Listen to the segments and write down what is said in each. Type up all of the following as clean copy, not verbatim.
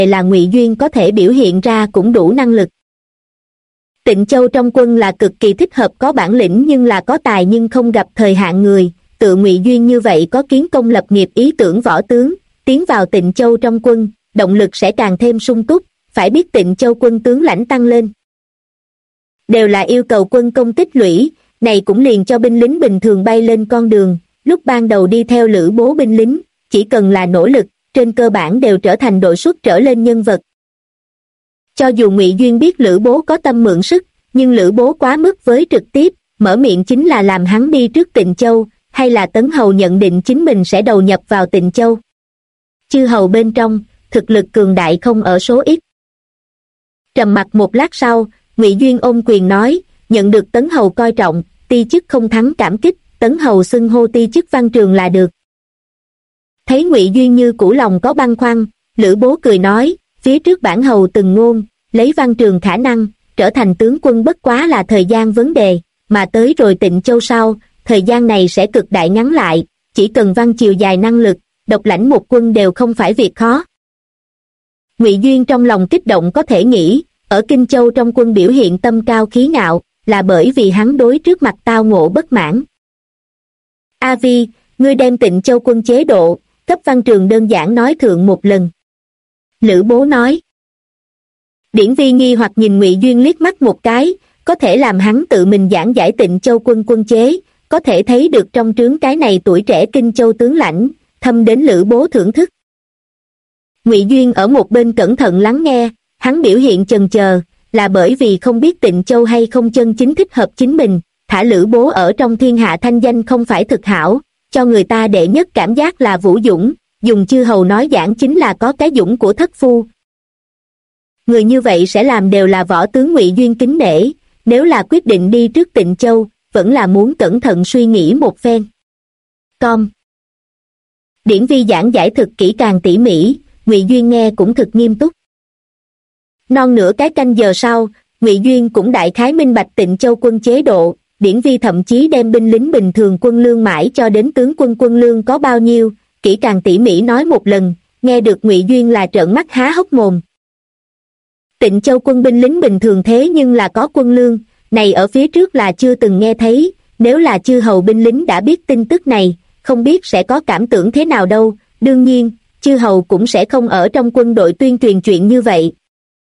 là Ngụy Duyên có thể biểu hiện ra cũng đủ năng lực. Tịnh Châu trong quân là cực kỳ thích hợp có bản lĩnh nhưng là có tài nhưng không gặp thời hạn người, tự Ngụy Duyên như vậy có kiến công lập nghiệp ý tưởng võ tướng, tiến vào Tịnh Châu trong quân, động lực sẽ càng thêm sung túc, phải biết Tịnh Châu quân tướng lãnh tăng lên. Đều là yêu cầu quân công tích lũy, này cũng liền cho binh lính bình thường bay lên con đường, lúc ban đầu đi theo Lữ Bố binh lính, chỉ cần là nỗ lực, trên cơ bản đều trở thành đội xuất trở lên nhân vật. Cho dù Ngụy Duyên biết Lữ Bố có tâm mượn sức, nhưng Lữ Bố quá mức với trực tiếp, mở miệng chính là làm hắn đi trước Tịnh Châu, hay là Tấn Hầu nhận định chính mình sẽ đầu nhập vào Tịnh Châu. Chư hầu bên trong, thực lực cường đại không ở số ít. Trầm mặc một lát sau, Ngụy Duyên ôm quyền nói, nhận được Tấn Hầu coi trọng, ti chức không thắng cảm kích, Tấn Hầu xưng hô ti chức Văn Trường là được. Thấy Ngụy Duyên như cũ lòng có băn khoăn, Lữ Bố cười nói, phía trước bản hầu từng ngôn, lấy Văn Trường khả năng, trở thành tướng quân bất quá là thời gian vấn đề, mà tới rồi Tịnh Châu sau, thời gian này sẽ cực đại ngắn lại, chỉ cần Văn chiều dài năng lực, độc lãnh một quân đều không phải việc khó. Ngụy Duyên trong lòng kích động có thể nghĩ, ở Kinh Châu trong quân biểu hiện tâm cao khí ngạo, là bởi vì hắn đối trước mặt tao ngộ bất mãn. A Vi, ngươi đem Tịnh Châu quân chế độ, cấp Văn Trường đơn giản nói thượng một lần. Lữ Bố nói. Điển Vi nghi hoặc nhìn Ngụy Duyên liếc mắt một cái, có thể làm hắn tự mình giảng giải Tịnh Châu quân quân chế, có thể thấy được trong trướng cái này tuổi trẻ Kinh Châu tướng lãnh, thâm đến Lữ Bố thưởng thức. Ngụy Duyên ở một bên cẩn thận lắng nghe, hắn biểu hiện chần chờ, là bởi vì không biết Tịnh Châu hay không chân chính thích hợp chính mình, thả Lữ Bố ở trong thiên hạ thanh danh không phải thực hảo, cho người ta đệ nhất cảm giác là vũ dũng, dùng chư hầu nói giảng chính là có cái dũng của thất phu. Người như vậy sẽ làm đều là võ tướng Ngụy Duyên kính nể, nếu là quyết định đi trước Tịnh Châu, vẫn là muốn cẩn thận suy nghĩ một phen. Điển Vi giảng giải thực kỹ càng tỉ mỉ, Ngụy Duyên nghe cũng thực nghiêm túc. Non nửa cái canh giờ sau, Ngụy Duyên cũng đại khái minh bạch Tịnh Châu quân chế độ, Điển Vi thậm chí đem binh lính bình thường quân lương mãi cho đến tướng quân quân lương có bao nhiêu, kỹ càng tỉ mỉ nói một lần, nghe được Ngụy Duyên là trợn mắt há hốc mồm. Tịnh Châu quân binh lính bình thường thế nhưng là có quân lương, này ở phía trước là chưa từng nghe thấy, nếu là chư hầu binh lính đã biết tin tức này, không biết sẽ có cảm tưởng thế nào đâu, đương nhiên, chư hầu cũng sẽ không ở trong quân đội tuyên truyền chuyện như vậy.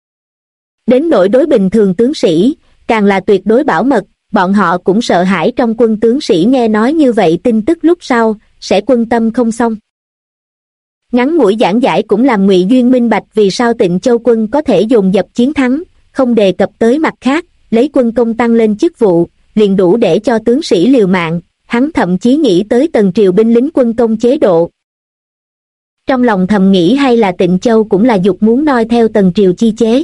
Đến nỗi đối bình thường tướng sĩ, càng là tuyệt đối bảo mật, bọn họ cũng sợ hãi trong quân tướng sĩ nghe nói như vậy tin tức lúc sau, sẽ quân tâm không xong. Ngắn ngủi giảng giải cũng làm Ngụy Duyên minh bạch vì sao Tịnh Châu quân có thể dồn dập chiến thắng, không đề cập tới mặt khác, lấy quân công tăng lên chức vụ, liền đủ để cho tướng sĩ liều mạng, hắn thậm chí nghĩ tới Tần Triều binh lính quân công chế độ. Trong lòng thầm nghĩ hay là Tịnh Châu cũng là dục muốn noi theo Tần Triều chi chế.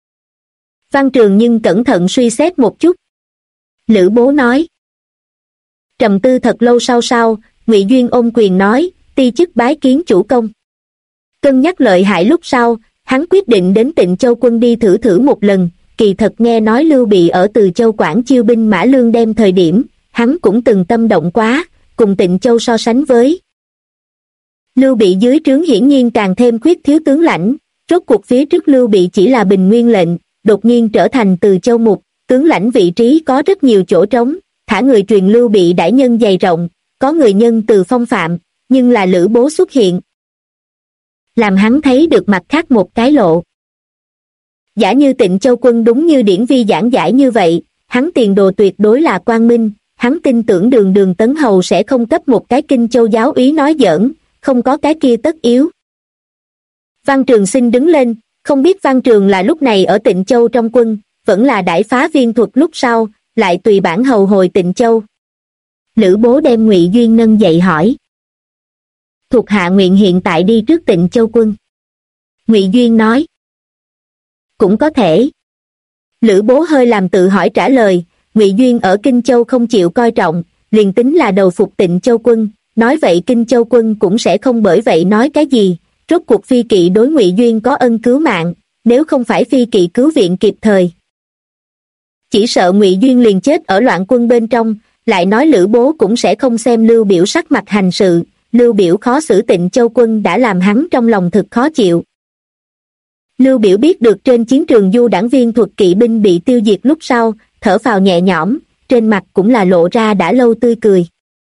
Văn Trường nhưng cẩn thận suy xét một chút. Lữ Bố nói. Trầm tư thật lâu sau, Ngụy Duyên ôm quyền nói, ti chức bái kiến chủ công. Cân nhắc lợi hại lúc sau, hắn quyết định đến Tịnh Châu quân đi thử một lần, kỳ thật nghe nói Lưu Bị ở Từ Châu Quảng chiêu binh mã lương đem thời điểm, hắn cũng từng tâm động quá, cùng Tịnh Châu so sánh với. Lưu Bị dưới trướng hiển nhiên càng thêm khuyết thiếu tướng lãnh, rốt cuộc phía trước Lưu Bị chỉ là bình nguyên lệnh, đột nhiên trở thành Từ Châu mục, tướng lãnh vị trí có rất nhiều chỗ trống, thả người truyền Lưu Bị đại nhân dày rộng, có người nhân từ phong phạm, nhưng là Lữ Bố xuất hiện, làm hắn thấy được mặt khác một cái lộ. Giả như Tịnh Châu quân đúng như Điển Vi giảng giải như vậy, hắn tiền đồ tuyệt đối là quang minh, hắn tin tưởng đường Tấn Hầu sẽ không cấp một cái Kinh Châu giáo úy nói giỡn, không có cái kia tất yếu. Văn Trường xin đứng lên, không biết Văn Trường là lúc này ở Tịnh Châu trong quân, vẫn là đãi phá viên thuật lúc sau, lại tùy bản hầu hồi Tịnh Châu. Lữ Bố đem Ngụy Duyên nâng dậy hỏi. Thuộc hạ nguyện hiện tại đi trước Tịnh Châu quân. Ngụy Duyên nói. Cũng có thể. Lữ Bố hơi làm tự hỏi trả lời, Ngụy Duyên ở Kinh Châu không chịu coi trọng, liền tính là đầu phục Tịnh Châu quân, nói vậy Kinh Châu quân cũng sẽ không bởi vậy nói cái gì, rốt cuộc Phi Kỵ đối Ngụy Duyên có ân cứu mạng, nếu không phải Phi Kỵ cứu viện kịp thời, chỉ sợ Ngụy Duyên liền chết ở loạn quân bên trong, lại nói Lữ Bố cũng sẽ không xem Lưu Biểu sắc mặt hành sự, Lưu Biểu khó xử Tịnh Châu quân đã làm hắn trong lòng thực khó chịu. Lưu Biểu biết được trên chiến trường du đảng viên thuật kỵ binh bị tiêu diệt lúc sau, thở phào nhẹ nhõm, trên mặt cũng là lộ ra đã lâu tươi cười.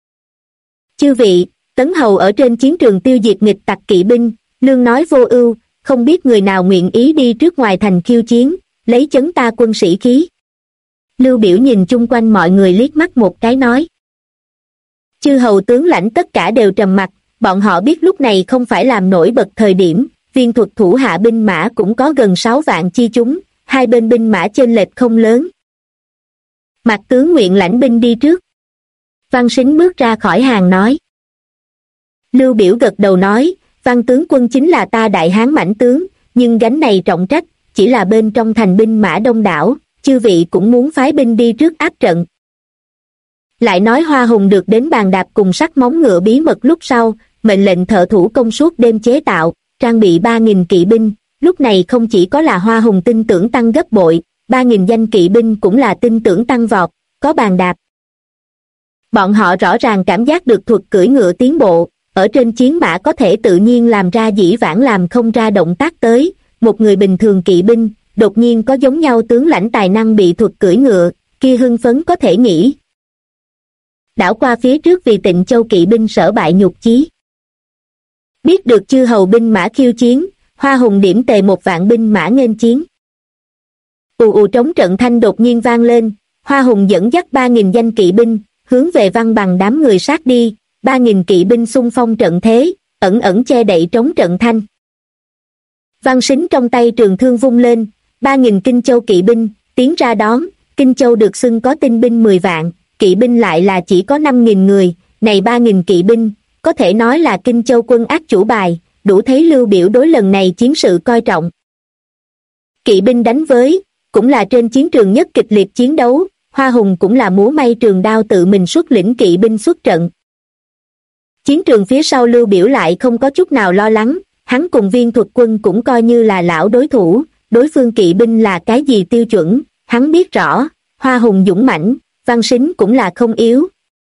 Chư vị, Tấn Hầu ở trên chiến trường tiêu diệt nghịch tặc kỵ binh, lương nói vô ưu, không biết người nào nguyện ý đi trước ngoài thành khiêu chiến, lấy chấn ta quân sĩ khí. Lưu Biểu nhìn chung quanh mọi người liếc mắt một cái nói. Chư hầu tướng lãnh tất cả đều trầm mặc, bọn họ biết lúc này không phải làm nổi bật thời điểm, viên thuật thủ hạ binh mã cũng có gần 6 vạn chi chúng, hai bên binh mã chênh lệch không lớn. Mặt tướng nguyện lãnh binh đi trước. Văn Sính bước ra khỏi hàng nói. Lưu Biểu gật đầu nói, Văn tướng quân chính là ta đại hán mãnh tướng, nhưng gánh này trọng trách, chỉ là bên trong thành binh mã đông đảo, chư vị cũng muốn phái binh đi trước áp trận. Lại nói Hoa Hùng được đến bàn đạp cùng sắt móng ngựa bí mật lúc sau, mệnh lệnh thợ thủ công suốt đêm chế tạo, trang bị 3.000 kỵ binh, lúc này không chỉ có là Hoa Hùng tin tưởng tăng gấp bội, 3.000 danh kỵ binh cũng là tin tưởng tăng vọt, có bàn đạp. Bọn họ rõ ràng cảm giác được thuật cưỡi ngựa tiến bộ, ở trên chiến mã có thể tự nhiên làm ra dĩ vãng làm không ra động tác tới, một người bình thường kỵ binh, đột nhiên có giống nhau tướng lãnh tài năng bị thuật cưỡi ngựa, kia hưng phấn có thể nghĩ. Đảo qua phía trước vì Tịnh Châu kỵ binh sở bại nhục chí. Biết được chư hầu binh mã khiêu chiến, Hoa Hùng điểm tề 1 vạn binh mã nghênh chiến. Ù ù trống trận thanh đột nhiên vang lên, Hoa Hùng dẫn dắt 3.000 danh kỵ binh, hướng về Văn Bằng đám người sát đi, 3.000 kỵ binh xung phong trận thế, ẩn ẩn che đậy trống trận thanh. Văn Sính trong tay trường thương vung lên, 3.000 Kinh Châu kỵ binh, tiến ra đón, Kinh Châu được xưng có tinh binh 10 vạn, kỵ binh lại là chỉ có 5.000 người, này 3.000 kỵ binh, có thể nói là Kinh Châu quân ác chủ bài, đủ thấy Lưu Biểu đối lần này chiến sự coi trọng. Kỵ binh đánh với, cũng là trên chiến trường nhất kịch liệt chiến đấu, Hoa Hùng cũng là múa may trường đao tự mình xuất lĩnh kỵ binh xuất trận. Chiến trường phía sau Lưu Biểu lại không có chút nào lo lắng, hắn cùng viên thuật quân cũng coi như là lão đối thủ, đối phương kỵ binh là cái gì tiêu chuẩn, hắn biết rõ, Hoa Hùng dũng mãnh, Văn Sính cũng là không yếu.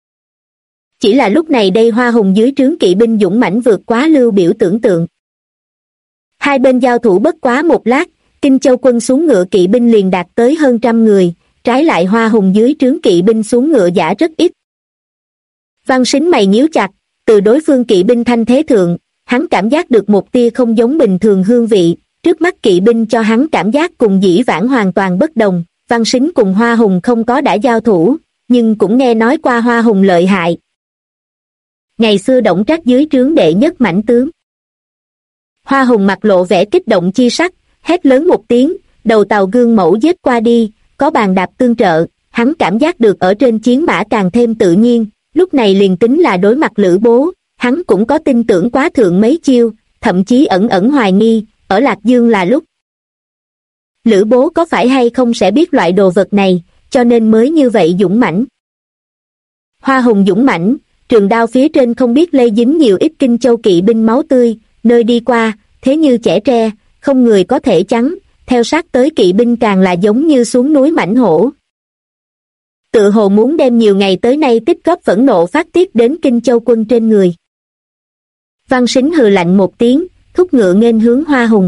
Chỉ là lúc này đây Hoa Hùng dưới trướng kỵ binh dũng mãnh vượt quá Lưu Biểu tưởng tượng. Hai bên giao thủ bất quá một lát, Kinh Châu quân xuống ngựa kỵ binh liền đạt tới hơn 100 người, trái lại Hoa Hùng dưới trướng kỵ binh xuống ngựa giả rất ít. Văn Sính mày nhíu chặt, từ đối phương kỵ binh thanh thế thượng, hắn cảm giác được một tia không giống bình thường hương vị, trước mắt kỵ binh cho hắn cảm giác cùng dĩ vãng hoàn toàn bất đồng. Văn Sính cùng Hoa Hùng không có đã giao thủ, nhưng cũng nghe nói qua Hoa Hùng lợi hại. Ngày xưa Đổng Trác dưới trướng đệ nhất mãnh tướng. Hoa Hùng mặt lộ vẻ kích động chi sắc, hét lớn một tiếng, đầu tàu gương mẫu giết qua đi, có bàn đạp tương trợ, hắn cảm giác được ở trên chiến mã càng thêm tự nhiên, lúc này liền tính là đối mặt Lữ Bố, hắn cũng có tin tưởng quá thượng mấy chiêu, thậm chí ẩn ẩn hoài nghi, ở Lạc Dương là lúc. Lữ Bố có phải hay không sẽ biết loại đồ vật này, cho nên mới như vậy dũng mãnh. Hoa Hùng dũng mãnh, trường đao phía trên không biết lây dính nhiều ít Kinh Châu kỵ binh máu tươi, nơi đi qua, thế như chẻ tre, không người có thể chắn, theo sát tới kỵ binh càng là giống như xuống núi mãnh hổ. Tự hồ muốn đem nhiều ngày tới nay tích góp phẫn nộ phát tiết đến Kinh Châu quân trên người. Văn Sính hừ lạnh một tiếng, thúc ngựa nghênh hướng Hoa Hùng.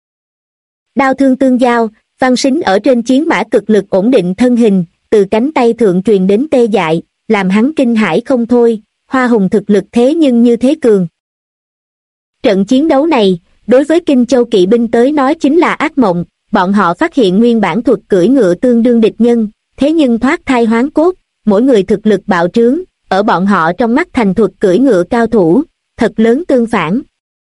Đao thương tương giao, Văn Sính ở trên chiến mã cực lực ổn định thân hình, từ cánh tay thượng truyền đến tê dại, làm hắn kinh hãi không thôi, Hoa Hùng thực lực thế nhưng như thế cường. Trận chiến đấu này, đối với Kinh Châu kỵ binh tới nói chính là ác mộng, bọn họ phát hiện nguyên bản thuật cưỡi ngựa tương đương địch nhân, thế nhưng thoát thai hoán cốt, mỗi người thực lực bạo trướng, ở bọn họ trong mắt thành thuật cưỡi ngựa cao thủ, thật lớn tương phản.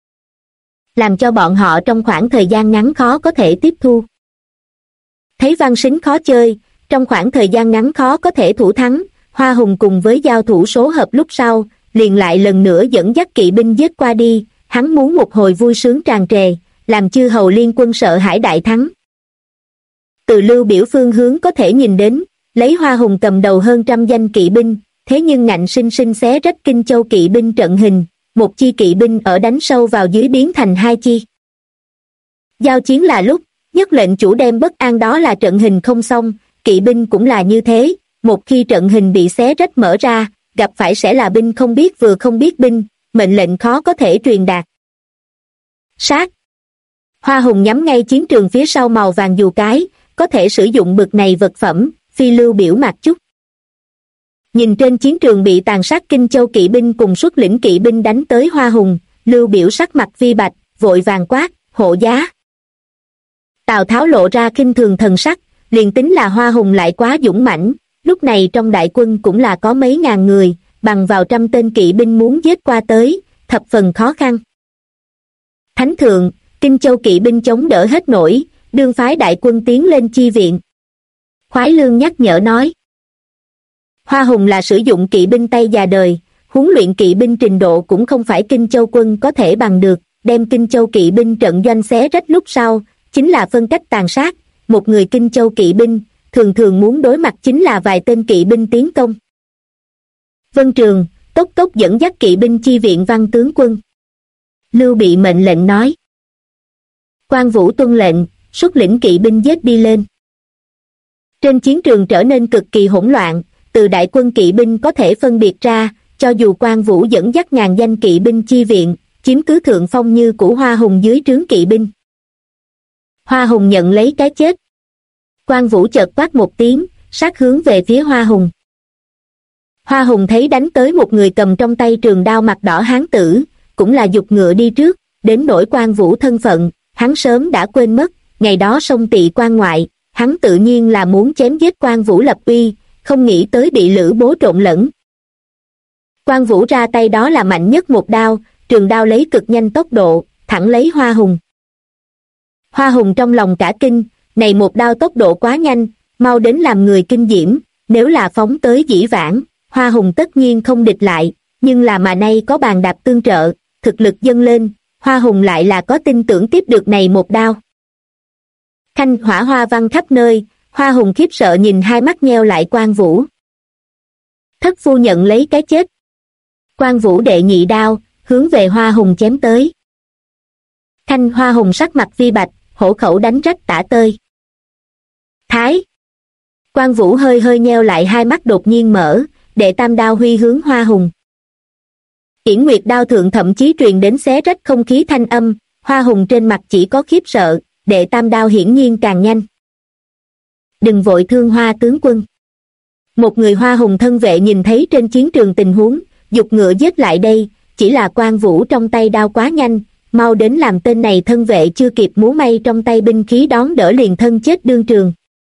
Làm cho bọn họ trong khoảng thời gian ngắn khó có thể tiếp thu. Thấy Văn Sính khó chơi, trong khoảng thời gian ngắn khó có thể thủ thắng, Hoa Hùng cùng với giao thủ số hợp lúc sau, liền lại lần nữa dẫn dắt kỵ binh giết qua đi, hắn muốn một hồi vui sướng tràn trề, làm chư hầu liên quân sợ hãi đại thắng. Từ Lưu Biểu phương hướng có thể nhìn đến, lấy Hoa Hùng cầm đầu hơn 100 danh kỵ binh, thế nhưng ngạnh sinh sinh xé rách Kinh Châu kỵ binh trận hình, một chi kỵ binh ở đánh sâu vào dưới biến thành hai chi. Giao chiến là lúc, nhất lệnh chủ đem bất an đó là trận hình không xong, kỵ binh cũng là như thế, một khi trận hình bị xé rách mở ra, gặp phải sẽ là binh không biết vừa không biết binh, mệnh lệnh khó có thể truyền đạt. Sát! Hoa Hùng nhắm ngay chiến trường phía sau màu vàng dù cái, có thể sử dụng bực này vật phẩm, phi lưu biểu mạc chút. Nhìn trên chiến trường bị tàn sát Kinh Châu kỵ binh cùng xuất lĩnh kỵ binh đánh tới Hoa Hùng, Lưu Biểu sắc mặt vi bạch, vội vàng quát, hộ giá. Tào Tháo lộ ra khinh thường thần sắc, liền tính là Hoa Hùng lại quá dũng mãnh, lúc này trong đại quân cũng là có mấy ngàn người, bằng vào 100 tên kỵ binh muốn giết qua tới, thập phần khó khăn. Thánh thượng, Kinh Châu kỵ binh chống đỡ hết nổi, đương phái đại quân tiến lên chi viện. Khoái Lương nhắc nhở nói. Hoa Hùng là sử dụng kỵ binh tay già đời, huấn luyện kỵ binh trình độ cũng không phải Kinh Châu quân có thể bằng được, đem Kinh Châu kỵ binh trận doanh xé rách lúc sau, chính là phân cách tàn sát, một người Kinh Châu kỵ binh, thường thường muốn đối mặt chính là vài tên kỵ binh tiến công. Vân Trường, tốc tốc dẫn dắt kỵ binh chi viện Văn tướng quân. Lưu Bị mệnh lệnh nói. Quan Vũ tuân lệnh, xuất lĩnh kỵ binh giết đi lên. Trên chiến trường trở nên cực kỳ hỗn loạn, từ đại quân kỵ binh có thể phân biệt ra, cho dù Quan Vũ dẫn dắt ngàn danh kỵ binh chi viện, chiếm cứ thượng phong như cũ Hoa Hùng dưới trướng kỵ binh. Hoa Hùng nhận lấy cái chết. Quan Vũ chợt quát một tiếng, sát hướng về phía Hoa Hùng. Hoa Hùng thấy đánh tới một người cầm trong tay trường đao mặt đỏ hán tử, cũng là giục ngựa đi trước, đến nỗi Quan Vũ thân phận, hắn sớm đã quên mất, ngày đó sông Tỵ quan ngoại, hắn tự nhiên là muốn chém giết Quan Vũ lập uy, không nghĩ tới bị Lữ Bố trộn lẫn. Quan Vũ ra tay đó là mạnh nhất một đao, trường đao lấy cực nhanh tốc độ, thẳng lấy Hoa Hùng. Hoa Hùng trong lòng cả kinh, này một đao tốc độ quá nhanh, mau đến làm người kinh diễm, nếu là phóng tới dĩ vãng, Hoa Hùng tất nhiên không địch lại, nhưng là mà nay có bàn đạp tương trợ, thực lực dâng lên, Hoa Hùng lại là có tin tưởng tiếp được này một đao. Khanh hỏa hoa văng khắp nơi, Hoa Hùng khiếp sợ nhìn hai mắt nheo lại Quan Vũ. Thất phu nhận lấy cái chết. Quan Vũ đệ nhị đao, hướng về Hoa Hùng chém tới. Khanh Hoa Hùng sắc mặt vi bạch, hổ khẩu đánh rách tả tơi. Thái! Quan Vũ hơi hơi nheo lại hai mắt đột nhiên mở, đệ tam đao huy hướng Hoa Hùng. Yển Nguyệt đao thượng thậm chí truyền đến xé rách không khí thanh âm, Hoa Hùng trên mặt chỉ có khiếp sợ, đệ tam đao hiển nhiên càng nhanh. Đừng vội thương Hoa tướng quân. Một người Hoa Hùng thân vệ nhìn thấy trên chiến trường tình huống, giục ngựa giết lại đây, chỉ là Quan Vũ trong tay đao quá nhanh, mau đến làm tên này thân vệ chưa kịp múa may trong tay binh khí đón đỡ liền thân chết đương trường.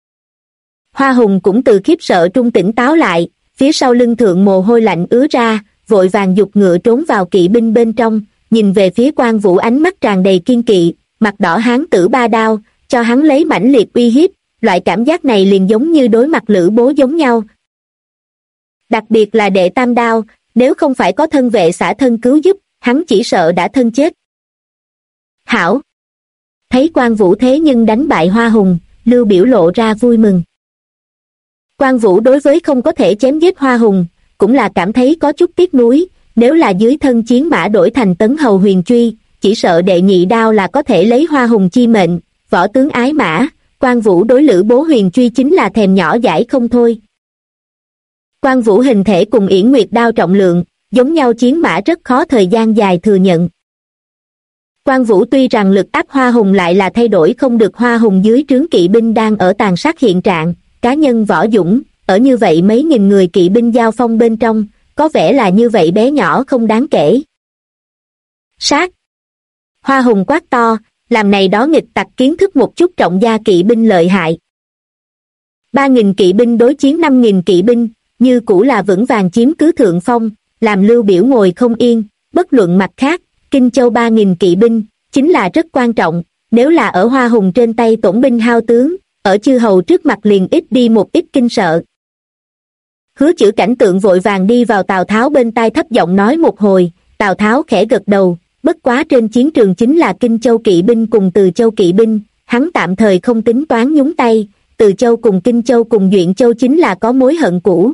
Hoa Hùng cũng từ khiếp sợ trung tỉnh táo lại, phía sau lưng thượng mồ hôi lạnh ứa ra, vội vàng giục ngựa trốn vào kỵ binh bên trong, nhìn về phía Quan Vũ ánh mắt tràn đầy kiên kỵ, mặt đỏ hán tử ba đao, cho hắn lấy mãnh liệt uy hiếp, loại cảm giác này liền giống như đối mặt Lữ Bố giống nhau. Đặc biệt là đệ tam đao, nếu không phải có thân vệ xả thân cứu giúp, hắn chỉ sợ đã thân chết. Hảo! Thấy Quan Vũ thế nhưng đánh bại Hoa Hùng, Lưu Biểu lộ ra vui mừng. Quan Vũ đối với không có thể chém giết Hoa Hùng, cũng là cảm thấy có chút tiếc nuối, nếu là dưới thân chiến mã đổi thành tấn hầu huyền truy, chỉ sợ đệ nhị đao là có thể lấy Hoa Hùng chi mệnh, võ tướng ái mã, Quan Vũ đối Lữ Bố huyền truy chính là thèm nhỏ dãi không thôi. Quan Vũ hình thể cùng Yển Nguyệt đao trọng lượng, giống nhau chiến mã rất khó thời gian dài thừa nhận. Quan Vũ tuy rằng lực áp Hoa Hùng lại là thay đổi không được Hoa Hùng dưới trướng kỵ binh đang ở tàn sát hiện trạng, cá nhân võ dũng, ở như vậy mấy nghìn người kỵ binh giao phong bên trong, có vẻ là như vậy bé nhỏ không đáng kể. Sát! Hoa Hùng quát to, làm này đó nghịch tặc kiến thức một chút trọng gia kỵ binh lợi hại. 3.000 kỵ binh đối chiến 5.000 kỵ binh, như cũ là vững vàng chiếm cứ thượng phong, làm Lưu Biểu ngồi không yên, bất luận mặt khác, Kinh Châu 3.000 kỵ binh, chính là rất quan trọng, nếu là ở Hoa Hùng trên tay tổn binh hao tướng, ở chư hầu trước mặt liền ít đi một ít kinh sợ. Hứa Chữ Cảnh Tượng vội vàng đi vào Tào Tháo bên tai thấp giọng nói một hồi, Tào Tháo khẽ gật đầu, bất quá trên chiến trường chính là Kinh Châu kỵ binh cùng Từ Châu kỵ binh, hắn tạm thời không tính toán nhúng tay, Từ Châu cùng Kinh Châu cùng Duyện Châu chính là có mối hận cũ.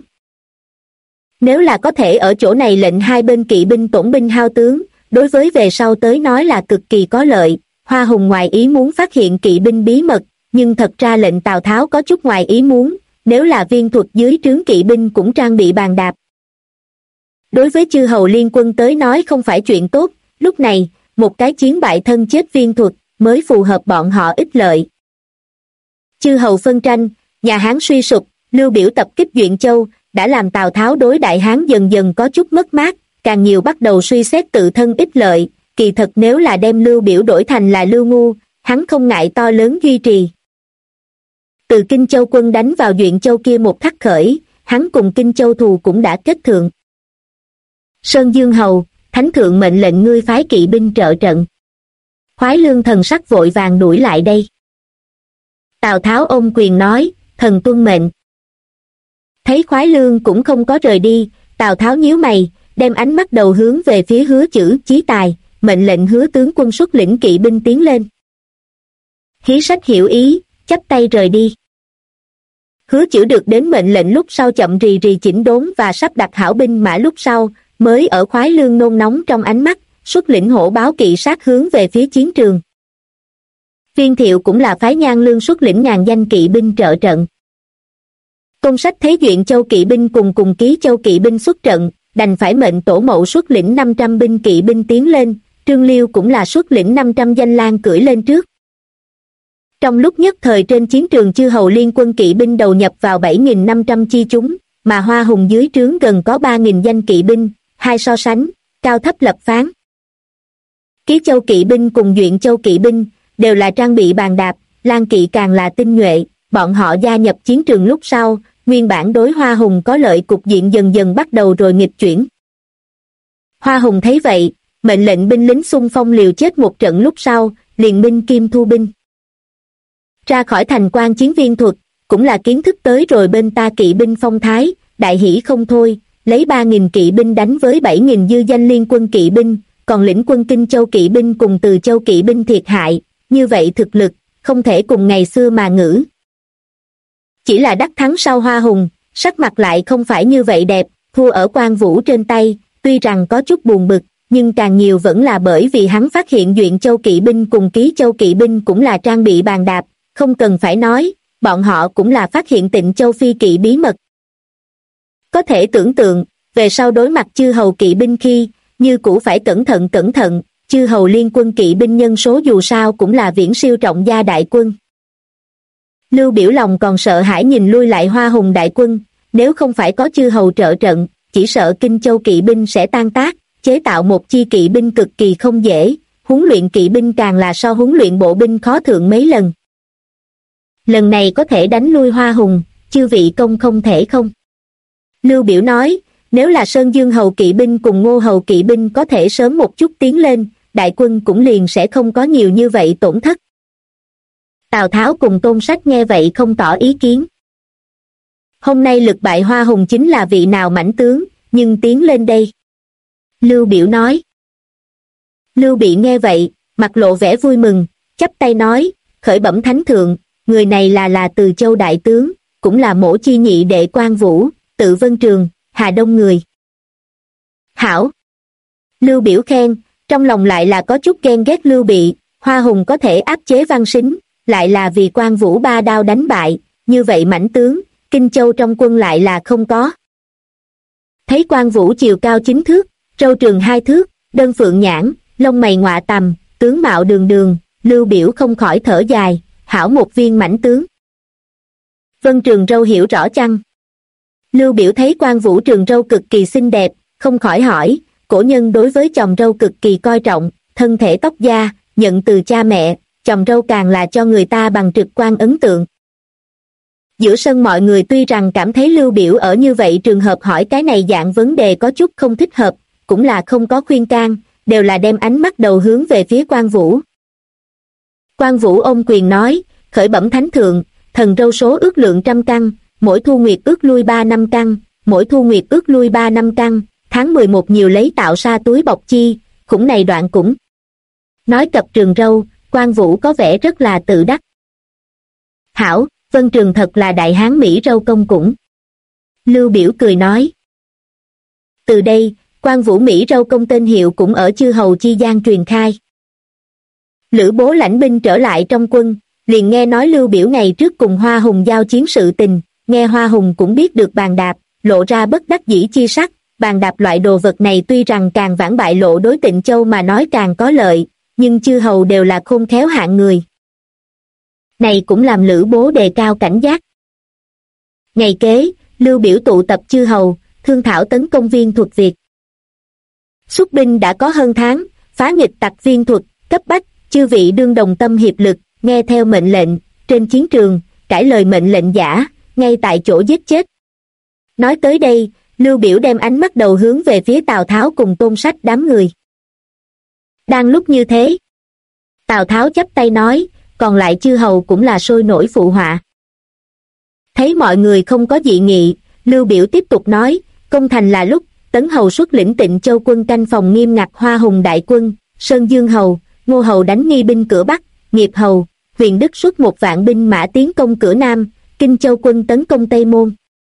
Nếu là có thể ở chỗ này lệnh hai bên kỵ binh tổn binh hao tướng, đối với về sau tới nói là cực kỳ có lợi. Hoa Hùng ngoài ý muốn phát hiện kỵ binh bí mật, nhưng thật ra lệnh Tào Tháo có chút ngoài ý muốn, nếu là viên thuật dưới trướng kỵ binh cũng trang bị bàn đạp. Đối với chư hầu liên quân tới nói không phải chuyện tốt, lúc này, một cái chiến bại thân chết viên thuật, mới phù hợp bọn họ ích lợi. Chư hầu phân tranh, nhà Hán suy sụp, Lưu Biểu tập kích Duyện Châu, đã làm Tào Tháo đối Đại Hán dần dần có chút mất mát, càng nhiều bắt đầu suy xét tự thân ích lợi, kỳ thật nếu là đem Lưu Biểu đổi thành là Lưu Ngu, hắn không ngại to lớn duy trì. Từ Kinh Châu quân đánh vào Duyện Châu kia một khắc khởi, hắn cùng Kinh Châu thù cũng đã kết thượng. Sơn Dương Hầu, Thánh Thượng mệnh lệnh ngươi phái kỵ binh trợ trận. Khoái Lương thần sắc vội vàng đuổi lại đây. Tào Tháo ôm quyền nói, thần tuân mệnh. Thấy Khoái Lương cũng không có rời đi, Tào Tháo nhíu mày, đem ánh mắt đầu hướng về phía Hứa Chử Chí Tài, mệnh lệnh Hứa tướng quân xuất lĩnh kỵ binh tiến lên. Hí Sách hiểu ý, chắp tay rời đi. Hứa Chử được đến mệnh lệnh lúc sau chậm rì rì chỉnh đốn và sắp đặt hảo binh mã lúc sau, mới ở Khoái Lương nôn nóng trong ánh mắt, xuất lĩnh hổ báo kỵ sát hướng về phía chiến trường. Viên Thiệu cũng là phái Nhan Lương xuất lĩnh ngàn danh kỵ binh trợ trận. Tôn Sách thấy Duyện Châu kỵ binh cùng Ký Châu kỵ binh xuất trận, đành phải mệnh Tổ Mậu xuất lĩnh 500 binh kỵ binh tiến lên, Trương Liêu cũng là xuất lĩnh 500 danh lang cưỡi lên trước. Trong lúc nhất thời trên chiến trường chư hầu liên quân kỵ binh đầu nhập vào 7.500 chi chúng, mà Hoa Hùng dưới trướng gần có 3.000 danh kỵ binh, hai so sánh, cao thấp lập phán. Ký Châu kỵ binh cùng Duyện Châu kỵ binh đều là trang bị bàn đạp, lang kỵ càng là tinh nhuệ, bọn họ gia nhập chiến trường lúc sau, nguyên bản đối Hoa Hùng có lợi cục diện dần dần bắt đầu rồi nghịch chuyển. Hoa Hùng thấy vậy, mệnh lệnh binh lính xung phong liều chết một trận lúc sau, liền binh kim thu binh. Ra khỏi thành quan chiến viên thuật, cũng là kiến thức tới rồi bên ta kỵ binh phong thái, đại hỷ không thôi, lấy 3.000 kỵ binh đánh với 7.000 dư danh liên quân kỵ binh, còn lĩnh quân Kinh Châu kỵ binh cùng Từ Châu kỵ binh thiệt hại, như vậy thực lực, không thể cùng ngày xưa mà ngữ. Chỉ là đắc thắng sau Hoa Hùng, sắc mặt lại không phải như vậy đẹp, thua ở Quan Vũ trên tay, tuy rằng có chút buồn bực, nhưng càng nhiều vẫn là bởi vì hắn phát hiện Duyện Châu kỵ binh cùng Ký Châu kỵ binh cũng là trang bị bàn đạp, không cần phải nói, bọn họ cũng là phát hiện Tịnh Châu phi kỵ bí mật. Có thể tưởng tượng, về sau đối mặt chư hầu kỵ binh khi, như cũ phải cẩn thận, chư hầu liên quân kỵ binh nhân số dù sao cũng là viễn siêu trọng gia đại quân. Lưu Biểu lòng còn sợ hãi nhìn lui lại Hoa Hùng đại quân, nếu không phải có chư hầu trợ trận, chỉ sợ Kinh Châu kỵ binh sẽ tan tác, chế tạo một chi kỵ binh cực kỳ không dễ, huấn luyện kỵ binh càng là so huấn luyện bộ binh khó thượng mấy lần. Lần này có thể đánh lui Hoa Hùng, chư vị công không thể không. Lưu Biểu nói, nếu là Sơn Dương hầu kỵ binh cùng Ngô hầu kỵ binh có thể sớm một chút tiến lên, đại quân cũng liền sẽ không có nhiều như vậy tổn thất. Tào Tháo cùng Tôn Sách nghe vậy không tỏ ý kiến. Hôm nay lực bại Hoa Hùng chính là vị nào mãnh tướng, nhưng tiến lên đây. Lưu Biểu nói. Lưu Bị nghe vậy, mặt lộ vẻ vui mừng, chắp tay nói, khởi bẩm thánh thượng, người này là Từ Châu đại tướng, cũng là Mỗ chi nhị đệ Quan Vũ, Tự Vân Trường, Hà Đông người. Hảo. Lưu Biểu khen, trong lòng lại là có chút ghen ghét Lưu Bị, Hoa Hùng có thể áp chế Văn Sính, lại là vì Quan Vũ ba đao đánh bại, như vậy mãnh tướng, Kinh Châu trong quân lại là không có. Thấy Quan Vũ chiều cao 9 thước, râu trường 2 thước, đơn phượng nhãn, lông mày ngọa tằm, tướng mạo đường đường, Lưu Biểu không khỏi thở dài, hảo một viên mãnh tướng. Vân Trường râu hiểu rõ chăng? Lưu Biểu thấy Quan Vũ trường râu cực kỳ xinh đẹp, không khỏi hỏi, cổ nhân đối với chòm râu cực kỳ coi trọng, thân thể tóc da, nhận từ cha mẹ, chòm râu càng là cho người ta bằng trực quan ấn tượng. Giữa sân mọi người tuy rằng cảm thấy Lưu Biểu ở như vậy trường hợp hỏi cái này dạng vấn đề có chút không thích hợp, cũng là không có khuyên can, đều là đem ánh mắt đầu hướng về phía Quan Vũ. Quan Vũ ôm quyền nói, khởi bẩm thánh thượng, thần râu số ước lượng 100 căn, mỗi thu nguyệt ước lui 3 năm căn, mỗi thu nguyệt ước lui 3 năm căn, tháng 11 nhiều lấy tạo sa túi bọc chi, khủng này đoạn cũng. Nói cập trường râu, Quan Vũ có vẻ rất là tự đắc. Hảo, Vân Trường thật là đại hán Mỹ râu công cũng. Lưu Biểu cười nói. Từ đây, Quan Vũ Mỹ râu công tên hiệu cũng ở chư hầu chi gian truyền khai. Lữ Bố lãnh binh trở lại trong quân, liền nghe nói Lưu Biểu ngày trước cùng Hoa Hùng giao chiến sự tình, nghe Hoa Hùng cũng biết được bàn đạp, lộ ra bất đắc dĩ chi sắc, bàn đạp loại đồ vật này tuy rằng càng vãng bại lộ đối Tịnh Châu mà nói càng có lợi, nhưng chư hầu đều là khôn khéo hạng người. Này cũng làm Lữ Bố đề cao cảnh giác. Ngày kế, Lưu Biểu tụ tập chư hầu, thương thảo tấn công Viên Thuật việc. Xuất binh đã có hơn tháng, phá nghịch tặc Viên Thuật, cấp bách, chư vị đương đồng tâm hiệp lực, nghe theo mệnh lệnh, trên chiến trường, cãi lời mệnh lệnh giả, ngay tại chỗ giết chết. Nói tới đây, Lưu Biểu đem ánh mắt đầu hướng về phía Tào Tháo cùng Tôn Sách đám người. Đang lúc như thế, Tào Tháo chắp tay nói, còn lại chư hầu cũng là sôi nổi phụ họa. Thấy mọi người không có dị nghị, Lưu Biểu tiếp tục nói, công thành là lúc, Tấn hầu xuất lĩnh Tịnh Châu quân canh phòng nghiêm ngặt Hoa Hùng đại quân, Sơn Dương hầu, Ngô hầu đánh nghi binh cửa Bắc, Nghiệp hầu, Huyền Đức xuất 1.000 binh mã tiến công cửa Nam, Kinh Châu quân tấn công Tây Môn.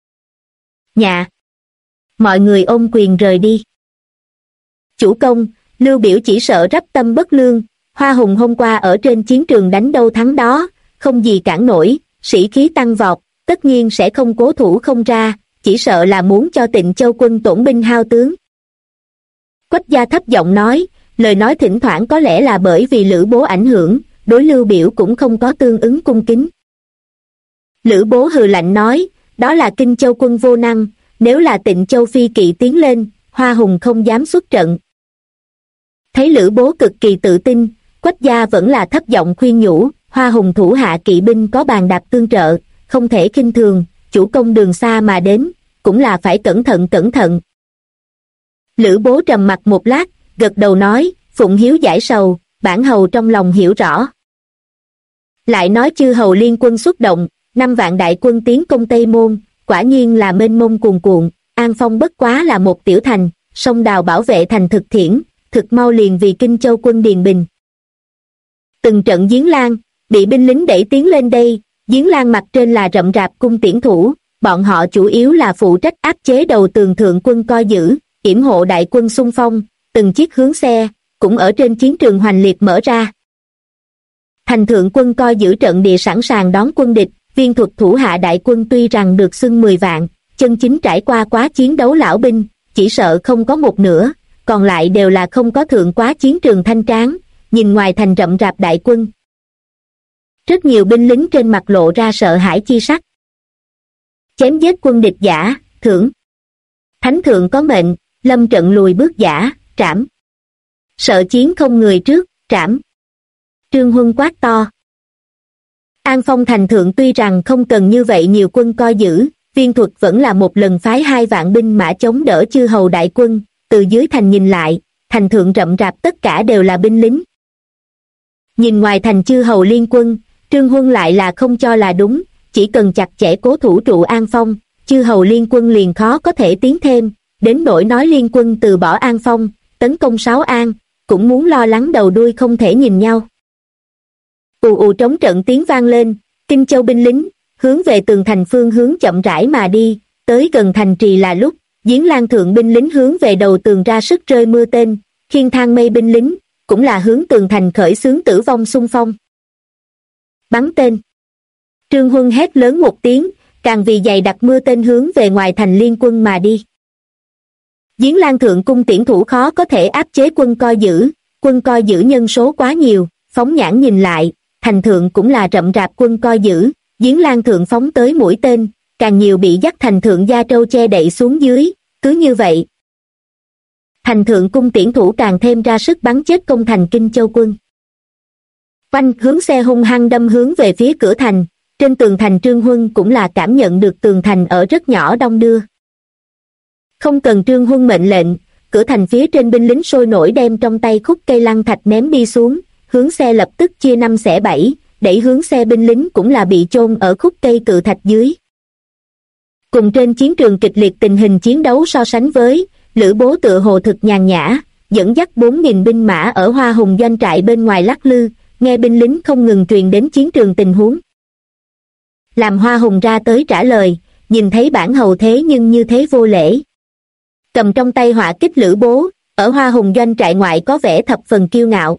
Dạ. Mọi người ôm quyền rời đi. Chủ công, Lưu Biểu chỉ sợ rắp tâm bất lương, Hoa Hùng hôm qua ở trên chiến trường đánh đâu thắng đó, không gì cản nổi, sĩ khí tăng vọt, tất nhiên sẽ không cố thủ không ra, chỉ sợ là muốn cho Tịnh Châu quân tổn binh hao tướng. Quách Gia thấp giọng nói, lời nói thỉnh thoảng có lẽ là bởi vì Lữ Bố ảnh hưởng, đối Lưu Biểu cũng không có tương ứng cung kính. Lữ Bố hừ lạnh nói, đó là Kinh Châu quân vô năng, nếu là Tịnh Châu phi kỵ tiến lên, Hoa Hùng không dám xuất trận. Thấy Lữ Bố cực kỳ tự tin, Quách Gia vẫn là thấp giọng khuyên nhủ, Hoa Hùng thủ hạ kỵ binh có bàn đạp tương trợ, không thể khinh thường, chủ công đường xa mà đến, cũng là phải cẩn thận cẩn thận. Lữ Bố trầm mặc một lát, gật đầu nói, phụng hiếu giải sầu, bản hầu trong lòng hiểu rõ. Lại nói chư hầu liên quân xuất động, 5 vạn đại quân tiến công Tây Môn, quả nhiên là mênh mông cuồn cuộn, An Phong bất quá là một tiểu thành, sông đào bảo vệ thành thực thiển, thực mau liền vì Kinh Châu quân điền bình. Từng trận giếng lan, bị binh lính đẩy tiến lên đây, giếng lan mặt trên là rậm rạp cung tiễn thủ, bọn họ chủ yếu là phụ trách áp chế đầu tường thượng quân coi giữ, yểm hộ đại quân xung phong, từng chiếc hướng xe, cũng ở trên chiến trường hoành liệt mở ra. Thành thượng quân coi giữ trận địa sẵn sàng đón quân địch, Viên Thuật thủ hạ đại quân tuy rằng được xưng 10 vạn, chân chính trải qua quá chiến đấu lão binh, chỉ sợ không có một nửa, còn lại đều là không có thượng quá chiến trường thanh tráng, nhìn ngoài thành rậm rạp đại quân. Rất nhiều binh lính trên mặt lộ ra sợ hãi chi sắc. Chém giết quân địch giả, thưởng. Thánh thượng có mệnh, lâm trận lùi bước giả, trảm. Sợ chiến không người trước, trảm. Trương Huân quát to. An Phong thành thượng tuy rằng không cần như vậy nhiều quân coi giữ, Viên Thuật vẫn là một lần phái 2 vạn binh mã chống đỡ chư hầu đại quân, từ dưới thành nhìn lại, thành thượng rậm rạp tất cả đều là binh lính. Nhìn ngoài thành chư hầu liên quân, Trương Huân lại là không cho là đúng, chỉ cần chặt chẽ cố thủ trụ An Phong, chư hầu liên quân liền khó có thể tiến thêm, đến nỗi nói liên quân từ bỏ An Phong, tấn công Sáu An, cũng muốn lo lắng đầu đuôi không thể nhìn nhau. Ù ù trống trận tiếng vang lên, Kinh Châu binh lính, hướng về tường thành phương hướng chậm rãi mà đi, tới gần thành trì là lúc, giếng lan thượng binh lính hướng về đầu tường ra sức rơi mưa tên, khiên thang mây binh lính, cũng là hướng tường thành khởi xướng tử vong xung phong. Bắn tên. Trương Huân hét lớn một tiếng, càng vì dày đặc mưa tên hướng về ngoài thành liên quân mà đi. Giếng lan thượng cung tiễn thủ khó có thể áp chế quân coi giữ nhân số quá nhiều, phóng nhãn nhìn lại, thành thượng cũng là rậm rạp quân coi giữ, giếng lan thượng phóng tới mũi tên, càng nhiều bị dắt thành thượng gia trâu che đậy xuống dưới, cứ như vậy. Thành thượng cung tiễn thủ càng thêm ra sức bắn chết công thành Kinh Châu quân. Quanh hướng xe hung hăng đâm hướng về phía cửa thành, trên tường thành Trương Huân cũng là cảm nhận được tường thành ở rất nhỏ đong đưa. Không cần Trương Huân mệnh lệnh, cửa thành phía trên binh lính sôi nổi đem trong tay khúc cây lăng thạch ném đi xuống, hướng xe lập tức chia 5 xẻ 7, đẩy hướng xe binh lính cũng là bị chôn ở khúc cây cự thạch dưới. Cùng trên chiến trường kịch liệt tình hình chiến đấu so sánh với, Lữ Bố tựa hồ thực nhàn nhã, dẫn dắt 4.000 binh mã ở Hoa Hùng doanh trại bên ngoài lắc lư, nghe binh lính không ngừng truyền đến chiến trường tình huống. Làm Hoa Hùng ra tới trả lời, nhìn thấy bản hầu thế nhưng như thế vô lễ. Cầm trong tay họa kích Lữ Bố, ở Hoa Hùng doanh trại ngoại có vẻ thập phần kiêu ngạo.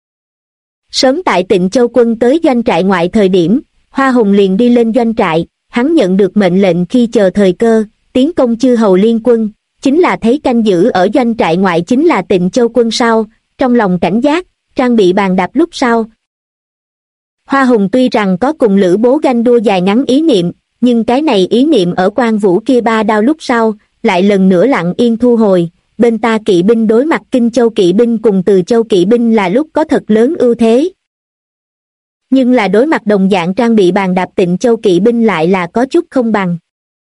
Sớm tại Tịnh Châu quân tới doanh trại ngoại thời điểm, Hoa Hùng liền đi lên doanh trại, hắn nhận được mệnh lệnh khi chờ thời cơ, tiến công chư hầu liên quân, chính là thấy canh giữ ở doanh trại ngoại chính là Tịnh Châu quân sau, trong lòng cảnh giác, trang bị bàn đạp lúc sau. Hoa Hùng tuy rằng có cùng Lữ Bố ganh đua dài ngắn ý niệm, nhưng cái này ý niệm ở Quan Vũ kia 3 đao lúc sau, lại lần nữa lặng yên thu hồi. Bên ta kỵ binh đối mặt Kinh Châu kỵ binh cùng Từ Châu kỵ binh là lúc có thật lớn ưu thế. Nhưng là đối mặt đồng dạng trang bị bàn đạp Tịnh Châu kỵ binh lại là có chút không bằng.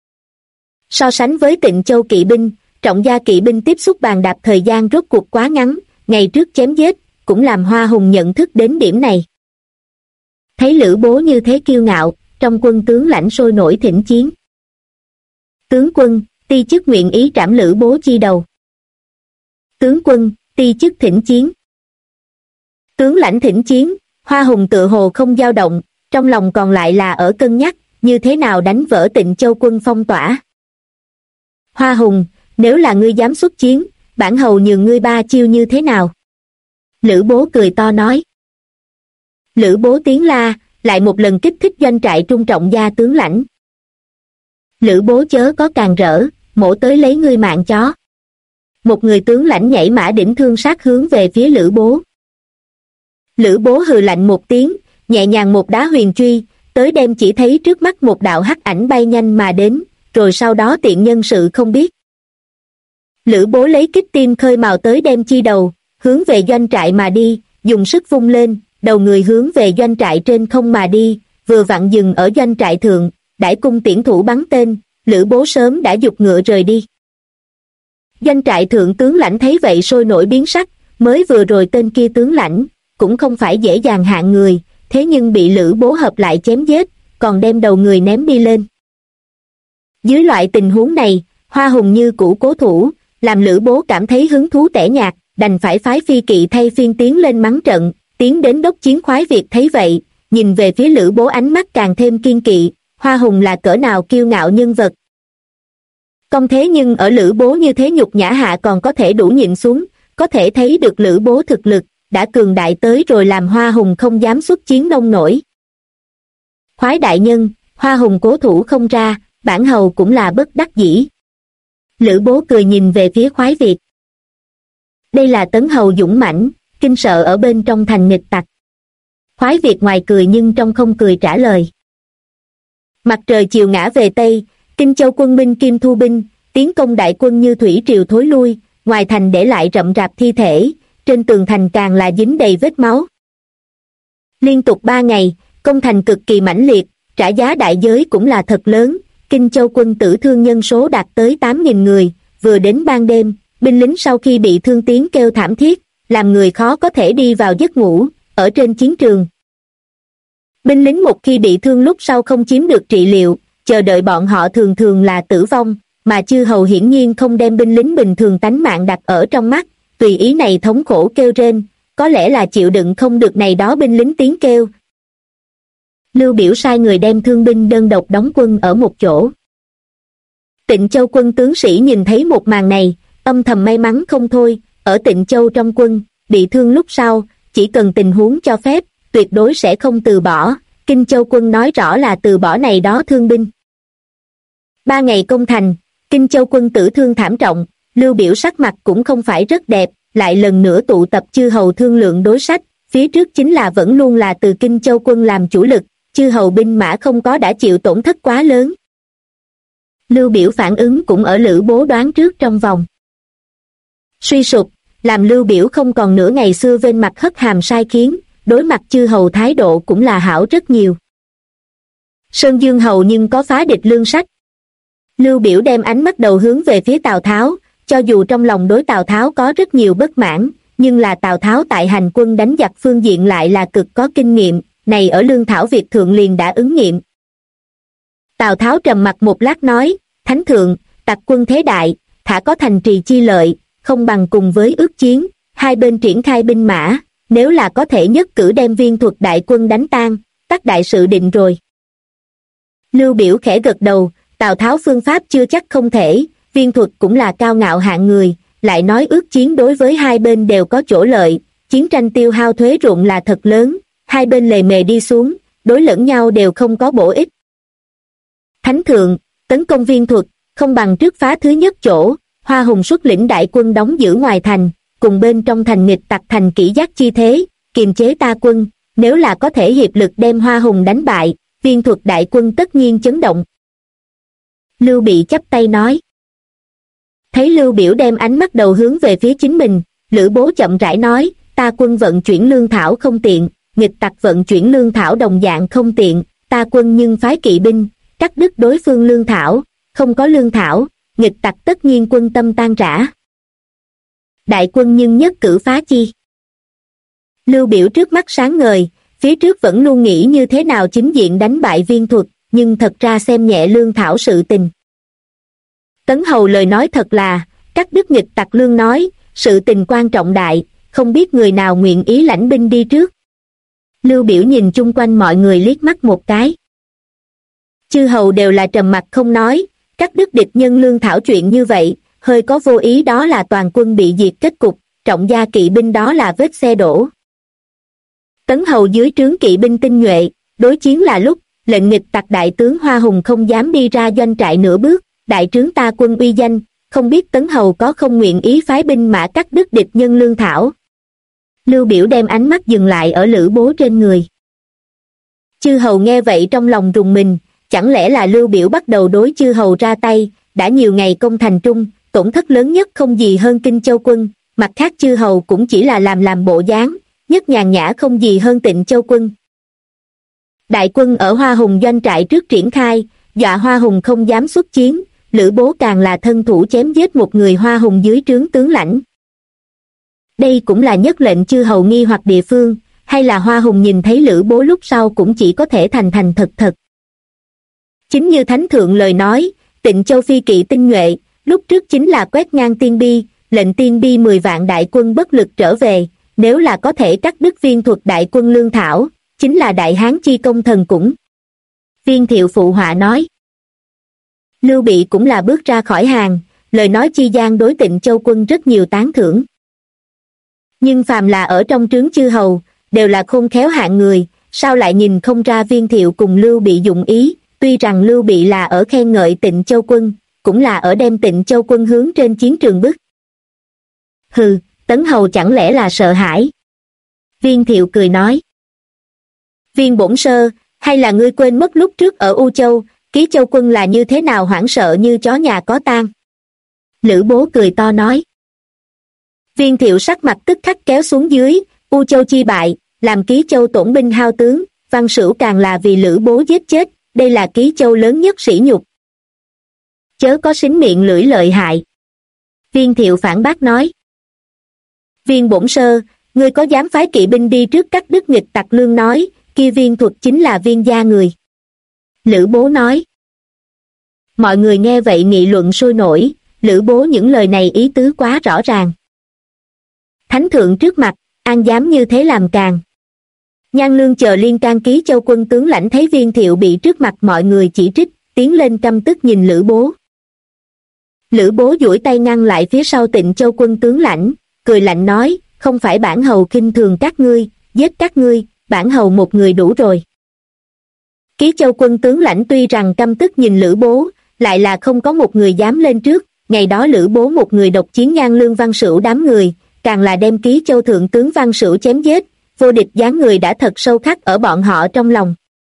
So sánh với Tịnh Châu kỵ binh, Trọng Gia kỵ binh tiếp xúc bàn đạp thời gian rốt cuộc quá ngắn, ngày trước chém giết, cũng làm Hoa Hùng nhận thức đến điểm này. Thấy Lữ Bố như thế kiêu ngạo, trong quân tướng lãnh sôi nổi thỉnh chiến. Tướng quân, ti chức nguyện ý trảm Lữ Bố chi đầu. Tướng quân, ti chức thỉnh chiến. Tướng lãnh thỉnh chiến, Hoa Hùng tựa hồ không dao động, trong lòng còn lại là ở cân nhắc, như thế nào đánh vỡ Tịnh Châu quân phong tỏa. Hoa Hùng, nếu là ngươi dám xuất chiến, bản hầu nhường ngươi 3 chiêu như thế nào? Lữ Bố cười to nói. Lữ Bố tiếng la, lại một lần kích thích doanh trại Trung Trọng Gia tướng lãnh. Lữ Bố chớ có càng rỡ, mổ tới lấy ngươi mạng chó. Một người tướng lãnh nhảy mã đỉnh thương sát hướng về phía Lữ Bố. Lữ Bố hừ lạnh một tiếng, nhẹ nhàng một đá huyền truy, tới đem chỉ thấy trước mắt một đạo hắc ảnh bay nhanh mà đến, rồi sau đó tiện nhân sự không biết. Lữ Bố lấy kích tim khơi mào tới đem chi đầu, hướng về doanh trại mà đi, dùng sức vung lên, đầu người hướng về doanh trại trên không mà đi, vừa vặn dừng ở doanh trại thượng, đãi cung tiễn thủ bắn tên, Lữ Bố sớm đã giục ngựa rời đi. Doanh trại thượng tướng lãnh thấy vậy sôi nổi biến sắc, mới vừa rồi tên kia tướng lãnh, cũng không phải dễ dàng hạng người, thế nhưng bị Lữ Bố hợp lại chém giết, còn đem đầu người ném đi lên. Dưới loại tình huống này, Hoa Hùng như cũ cố thủ, làm Lữ Bố cảm thấy hứng thú tẻ nhạt, đành phải phái phi kỵ thay phiên tiến lên mắng trận, tiến đến đốc chiến Khoái Việt thấy vậy, nhìn về phía Lữ Bố ánh mắt càng thêm kiên kỵ, Hoa Hùng là cỡ nào kiêu ngạo nhân vật. Công thế nhưng ở Lữ Bố như thế nhục nhã hạ còn có thể đủ nhịn xuống, có thể thấy được Lữ Bố thực lực, đã cường đại tới rồi làm Hoa Hùng không dám xuất chiến nông nổi. Khoái đại nhân, Hoa Hùng cố thủ không ra, bản hầu cũng là bất đắc dĩ. Lữ Bố cười nhìn về phía Khoái Việt. Đây là tấn hầu dũng mãnh, kinh sợ ở bên trong thành nghịch tặc. Khoái Việt ngoài cười nhưng trong không cười trả lời. Mặt trời chiều ngã về Tây, Kinh Châu quân Minh Kim thu binh, tiến công đại quân như thủy triều thối lui, ngoài thành để lại rậm rạp thi thể, trên tường thành càng là dính đầy vết máu. Liên tục 3 ngày, công thành cực kỳ mãnh liệt, trả giá đại giới cũng là thật lớn, Kinh Châu quân tử thương nhân số đạt tới 8.000 người, vừa đến ban đêm, binh lính sau khi bị thương tiếng kêu thảm thiết, làm người khó có thể đi vào giấc ngủ, ở trên chiến trường. Binh lính một khi bị thương lúc sau không chiếm được trị liệu, chờ đợi bọn họ thường thường là tử vong, mà chư hầu hiển nhiên không đem binh lính bình thường tánh mạng đặt ở trong mắt, tùy ý này thống khổ kêu rên, có lẽ là chịu đựng không được này đó binh lính tiếng kêu. Lưu Biểu sai người đem thương binh đơn độc đóng quân ở một chỗ. Tịnh Châu quân tướng sĩ nhìn thấy một màn này, âm thầm may mắn không thôi, ở Tịnh Châu trong quân, bị thương lúc sau, chỉ cần tình huống cho phép, tuyệt đối sẽ không từ bỏ, Kinh Châu quân nói rõ là từ bỏ này đó thương binh. 3 ngày công thành, Kinh Châu quân tử thương thảm trọng, Lưu Biểu sắc mặt cũng không phải rất đẹp, lại lần nữa tụ tập chư hầu thương lượng đối sách, phía trước chính là vẫn luôn là từ Kinh Châu quân làm chủ lực, chư hầu binh mã không có đã chịu tổn thất quá lớn. Lưu Biểu phản ứng cũng ở Lữ Bố đoán trước trong vòng. Suy sụp, làm Lưu Biểu không còn nửa ngày xưa vênh mặt hất hàm sai khiến, đối mặt chư hầu thái độ cũng là hảo rất nhiều. Sơn Dương hầu nhưng có phá địch lương sách. Lưu Biểu đem ánh mắt đầu hướng về phía Tào Tháo, cho dù trong lòng đối Tào Tháo có rất nhiều bất mãn, nhưng là Tào Tháo tại hành quân đánh giặc phương diện lại là cực có kinh nghiệm, này ở lương thảo Việt thượng liền đã ứng nghiệm. Tào Tháo trầm mặt một lát nói, Thánh thượng, tặc quân thế đại, thả có thành trì chi lợi, không bằng cùng với ước chiến, hai bên triển khai binh mã, nếu là có thể nhất cử đem Viên Thuật đại quân đánh tan, tất đại sự định rồi. Lưu Biểu khẽ gật đầu, Tào Tháo phương pháp chưa chắc không thể, Viên Thuật cũng là cao ngạo hạng người, lại nói ước chiến đối với hai bên đều có chỗ lợi, chiến tranh tiêu hao thuế ruộng là thật lớn, hai bên lề mề đi xuống, đối lẫn nhau đều không có bổ ích. Thánh thượng, tấn công Viên Thuật, không bằng trước phá thứ nhất chỗ, Hoa Hùng xuất lĩnh đại quân đóng giữ ngoài thành, cùng bên trong thành nghịch tặc thành kỷ giác chi thế, kiềm chế ta quân, nếu là có thể hiệp lực đem Hoa Hùng đánh bại, Viên Thuật đại quân tất nhiên chấn động. Lưu Bị chắp tay nói. Thấy Lưu Biểu đem ánh mắt đầu hướng về phía chính mình, Lữ Bố chậm rãi nói, ta quân vận chuyển lương thảo không tiện, nghịch tặc vận chuyển lương thảo đồng dạng không tiện, ta quân nhưng phái kỵ binh, cắt đứt đối phương lương thảo, không có lương thảo, nghịch tặc tất nhiên quân tâm tan rã. Đại quân nhưng nhất cử phá chi. Lưu Biểu trước mắt sáng ngời, phía trước vẫn luôn nghĩ như thế nào chính diện đánh bại Viên Thuật, nhưng thật ra xem nhẹ lương thảo sự tình. Tấn Hầu lời nói thật là, cắt đứt nghịch tặc lương nói, sự tình quan trọng đại, không biết người nào nguyện ý lãnh binh đi trước. Lưu Biểu nhìn chung quanh mọi người liếc mắt một cái. Chư hầu đều là trầm mặc không nói, cắt đứt địch nhân lương thảo chuyện như vậy, hơi có vô ý đó là toàn quân bị diệt kết cục, trọng gia kỵ binh đó là vết xe đổ. Tấn Hầu dưới trướng kỵ binh tinh nhuệ, đối chiến là lúc, lệnh nghịch tặc đại tướng Hoa Hùng không dám đi ra doanh trại nửa bước, đại trướng ta quân uy danh, không biết Tấn Hầu có không nguyện ý phái binh mã cắt đứt địch nhân lương thảo. Lưu Biểu đem ánh mắt dừng lại ở Lữ Bố trên người. Chư hầu nghe vậy trong lòng rùng mình, chẳng lẽ là Lưu Biểu bắt đầu đối chư hầu ra tay, đã nhiều ngày công thành trung, tổn thất lớn nhất không gì hơn Kinh Châu quân, mặt khác chư hầu cũng chỉ là làm bộ dáng, nhất nhàn nhã không gì hơn Tịnh Châu quân. Đại quân ở Hoa Hùng doanh trại trước triển khai, dọa Hoa Hùng không dám xuất chiến, Lữ Bố càng là thân thủ chém giết một người Hoa Hùng dưới trướng tướng lãnh. Đây cũng là nhất lệnh chư hầu nghi hoặc địa phương, hay là Hoa Hùng nhìn thấy Lữ Bố lúc sau cũng chỉ có thể thành thật. Chính như Thánh Thượng lời nói, Tịnh Châu phi kỵ tinh nhuệ, lúc trước chính là quét ngang Tiên Bi, lệnh Tiên Bi 10 vạn đại quân bất lực trở về, nếu là có thể cắt đứt Viên Thuật đại quân lương thảo, chính là đại hán chi công thần cũng. Viên Thiệu phụ họa nói. Lưu Bị cũng là bước ra khỏi hàng, lời nói chi gian đối Tịnh Châu quân rất nhiều tán thưởng. Nhưng phàm là ở trong trướng chư hầu, đều là khôn khéo hạng người, sao lại nhìn không ra Viên Thiệu cùng Lưu Bị dụng ý, tuy rằng Lưu Bị là ở khen ngợi Tịnh Châu quân, cũng là ở đem Tịnh Châu quân hướng trên chiến trường bức. Hừ, Tấn Hầu chẳng lẽ là sợ hãi? Viên Thiệu cười nói. Viên bổn sơ, hay là ngươi quên mất lúc trước ở U Châu, Ký Châu quân là như thế nào hoảng sợ như chó nhà có tang? Lữ Bố cười to nói. Viên Thiệu sắc mặt tức khắc kéo xuống dưới, U Châu chi bại, làm Ký Châu tổn binh hao tướng, Văn Sửu càng là vì Lữ Bố giết chết, đây là Ký Châu lớn nhất sỉ nhục. Chớ có xính miệng lưỡi lợi hại. Viên Thiệu phản bác nói. Viên bổn sơ, ngươi có dám phái kỵ binh đi trước cắt đứt nghịch tặc lương nói, kia Viên Thuật chính là Viên gia người. Lữ Bố nói. Mọi người nghe vậy nghị luận sôi nổi, Lữ Bố những lời này ý tứ quá rõ ràng. Thánh thượng trước mặt, an dám như thế làm càng. Nhan Lương chờ liên can Ký Châu quân tướng lãnh thấy Viên Thiệu bị trước mặt mọi người chỉ trích, tiến lên căm tức nhìn Lữ Bố. Lữ Bố duỗi tay ngăn lại phía sau Tịnh Châu quân tướng lãnh, cười lạnh nói, không phải bản hầu khinh thường các ngươi, giết các ngươi, bản hầu một người đủ rồi. Ký Châu quân tướng lãnh tuy rằng căm tức nhìn Lữ Bố, lại là không có một người dám lên trước, ngày đó Lữ Bố một người độc chiến Nhan Lương Văn Sửu đám người, càng là đem Ký Châu thượng tướng Văn Sửu chém giết, vô địch dáng người đã thật sâu khắc ở bọn họ trong lòng.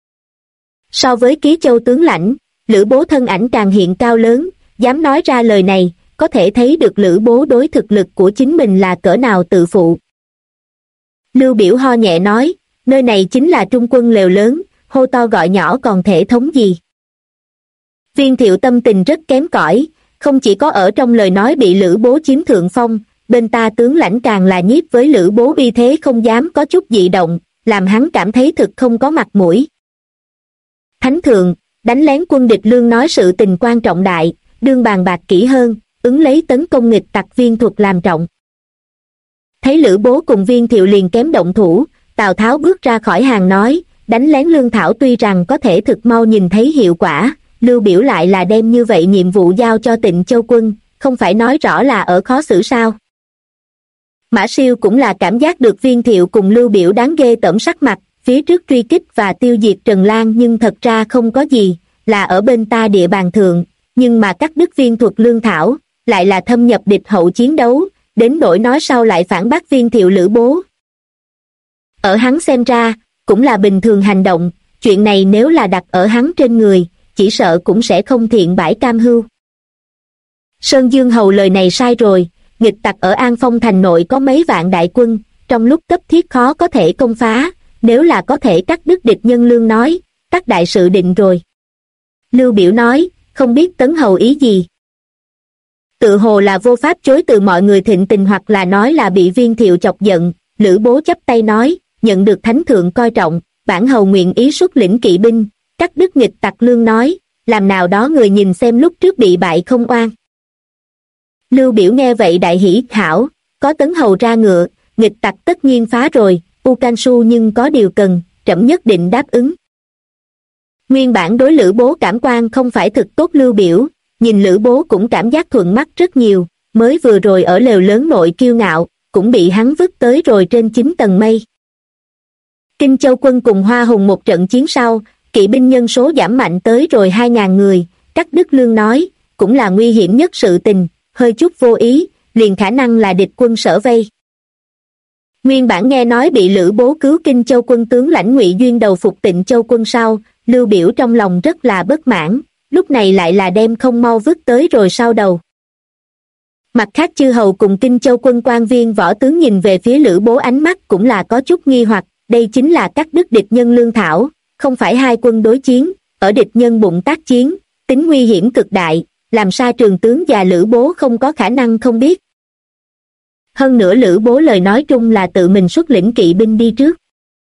So với Ký Châu tướng lãnh, Lữ Bố thân ảnh càng hiện cao lớn, dám nói ra lời này, có thể thấy được Lữ Bố đối thực lực của chính mình là cỡ nào tự phụ. Lưu Biểu ho nhẹ nói, nơi này chính là trung quân lều lớn, hô to gọi nhỏ còn thể thống gì. Viên Thiệu tâm tình rất kém cỏi, không chỉ có ở trong lời nói bị Lữ Bố chiếm thượng phong, bên ta tướng lãnh càng là nhiếp với Lữ Bố uy thế không dám có chút dị động, làm hắn cảm thấy thực không có mặt mũi. Thánh thượng, đánh lén quân địch lương nói sự tình quan trọng đại, đương bàn bạc kỹ hơn, ứng lấy tấn công nghịch tặc Viên Thuật làm trọng. Thấy Lữ Bố cùng Viên Thiệu liền kém động thủ, Tào Tháo bước ra khỏi hàng nói, đánh lén lương thảo tuy rằng có thể thực mau nhìn thấy hiệu quả, Lưu Biểu lại là đem như vậy nhiệm vụ giao cho Tịnh Châu quân, không phải nói rõ là ở khó xử sao. Mã Siêu cũng là cảm giác được Viên Thiệu cùng Lưu Biểu đáng ghê tởm sắc mặt, phía trước truy kích và tiêu diệt Trần Lan nhưng thật ra không có gì, là ở bên ta địa bàn thượng, nhưng mà cắt đứt Viên Thuật lương thảo, lại là thâm nhập địch hậu chiến đấu, đến nỗi nói sau lại phản bác Viên Thiệu Lữ Bố. Ở hắn xem ra, cũng là bình thường hành động, chuyện này nếu là đặt ở hắn trên người, chỉ sợ cũng sẽ không thiện bãi cam hưu. Sơn Dương Hầu lời này sai rồi, nghịch tặc ở An Phong thành nội có mấy vạn đại quân, trong lúc cấp thiết khó có thể công phá, nếu là có thể cắt đứt địch nhân lương nói, các đại sự định rồi. Lưu Biểu nói, không biết Tấn Hầu ý gì. Tự hồ là vô pháp chối từ mọi người thịnh tình hoặc là nói là bị Viên Thiệu chọc giận, Lữ Bố chắp tay nói, nhận được thánh thượng coi trọng, bản hầu nguyện ý xuất lĩnh kỵ binh, cắt đứt nghịch tặc lương nói, làm nào đó người nhìn xem lúc trước bị bại không oan. Lưu Biểu nghe vậy đại hỉ, hảo, có Tấn Hầu ra ngựa, nghịch tặc tất nhiên phá rồi, U Can Su nhưng có điều cần, trẫm nhất định đáp ứng. Nguyên bản đối Lữ Bố cảm quan không phải thực tốt Lưu Biểu, nhìn Lữ Bố cũng cảm giác thuận mắt rất nhiều, mới vừa rồi ở lều lớn nội kiêu ngạo, cũng bị hắn vứt tới rồi trên 9 tầng mây. Kinh Châu quân cùng Hoa Hùng một trận chiến sau, kỵ binh nhân số giảm mạnh tới rồi 2.000 người, cắt đứt lương nói, cũng là nguy hiểm nhất sự tình, hơi chút vô ý, liền khả năng là địch quân sở vây. Nguyên bản nghe nói bị Lữ Bố cứu Kinh Châu quân tướng lãnh Ngụy Duyên đầu phục Tịnh Châu quân sau, Lưu Biểu trong lòng rất là bất mãn, lúc này lại là đem không mau vứt tới rồi sau đầu. Mặt khác chư hầu cùng Kinh Châu quân quan viên võ tướng nhìn về phía Lữ Bố ánh mắt cũng là có chút nghi hoặc, đây chính là cắt đứt địch nhân lương thảo, không phải hai quân đối chiến, ở địch nhân bụng tác chiến, tính nguy hiểm cực đại, làm sao Trường tướng và Lữ Bố không có khả năng không biết. Hơn nữa Lữ Bố lời nói chung là tự mình xuất lĩnh kỵ binh đi trước.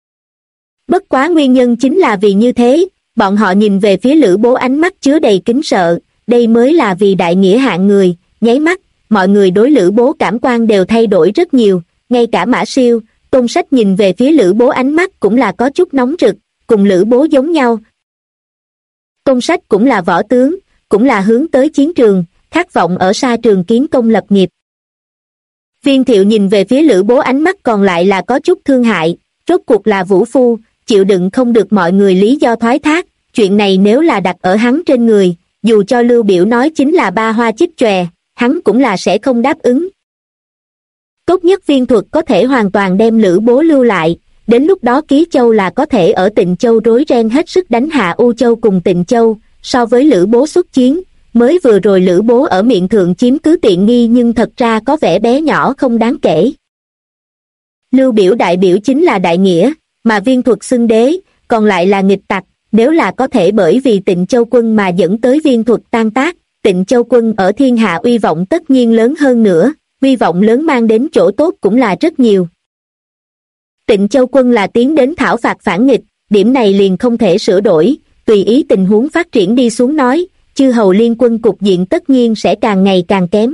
Bất quá nguyên nhân chính là vì như thế, bọn họ nhìn về phía Lữ Bố ánh mắt chứa đầy kính sợ, đây mới là vì đại nghĩa hạng người, nháy mắt, mọi người đối Lữ Bố cảm quan đều thay đổi rất nhiều, ngay cả Mã Siêu, Tôn Sách nhìn về phía Lữ Bố ánh mắt cũng là có chút nóng rực, cùng Lữ Bố giống nhau. Tôn Sách cũng là võ tướng, cũng là hướng tới chiến trường, khát vọng ở xa trường kiến công lập nghiệp. Viên Thiệu nhìn về phía Lữ Bố ánh mắt còn lại là có chút thương hại, rốt cuộc là vũ phu, chịu đựng không được mọi người lý do thoái thác, chuyện này nếu là đặt ở hắn trên người, dù cho Lưu Biểu nói chính là ba hoa chích chòe, hắn cũng là sẽ không đáp ứng. Tốt nhất Viên Thuật có thể hoàn toàn đem Lữ Bố lưu lại, đến lúc đó Ký Châu là có thể ở Tịnh Châu rối ren hết sức đánh hạ U Châu cùng Tịnh Châu, so với Lữ Bố xuất chiến, mới vừa rồi Lữ Bố ở miệng thượng chiếm cứ tiện nghi nhưng thật ra có vẻ bé nhỏ không đáng kể. Lưu Biểu đại biểu chính là đại nghĩa, mà Viên Thuật xưng đế, còn lại là nghịch tặc, nếu là có thể bởi vì Tịnh Châu quân mà dẫn tới Viên Thuật tan tác, Tịnh Châu quân ở thiên hạ uy vọng tất nhiên lớn hơn nữa, uy vọng lớn mang đến chỗ tốt cũng là rất nhiều. Tịnh Châu quân là tiến đến thảo phạt phản nghịch, điểm này liền không thể sửa đổi, tùy ý tình huống phát triển đi xuống nói, chư hầu liên quân cục diện tất nhiên sẽ càng ngày càng kém.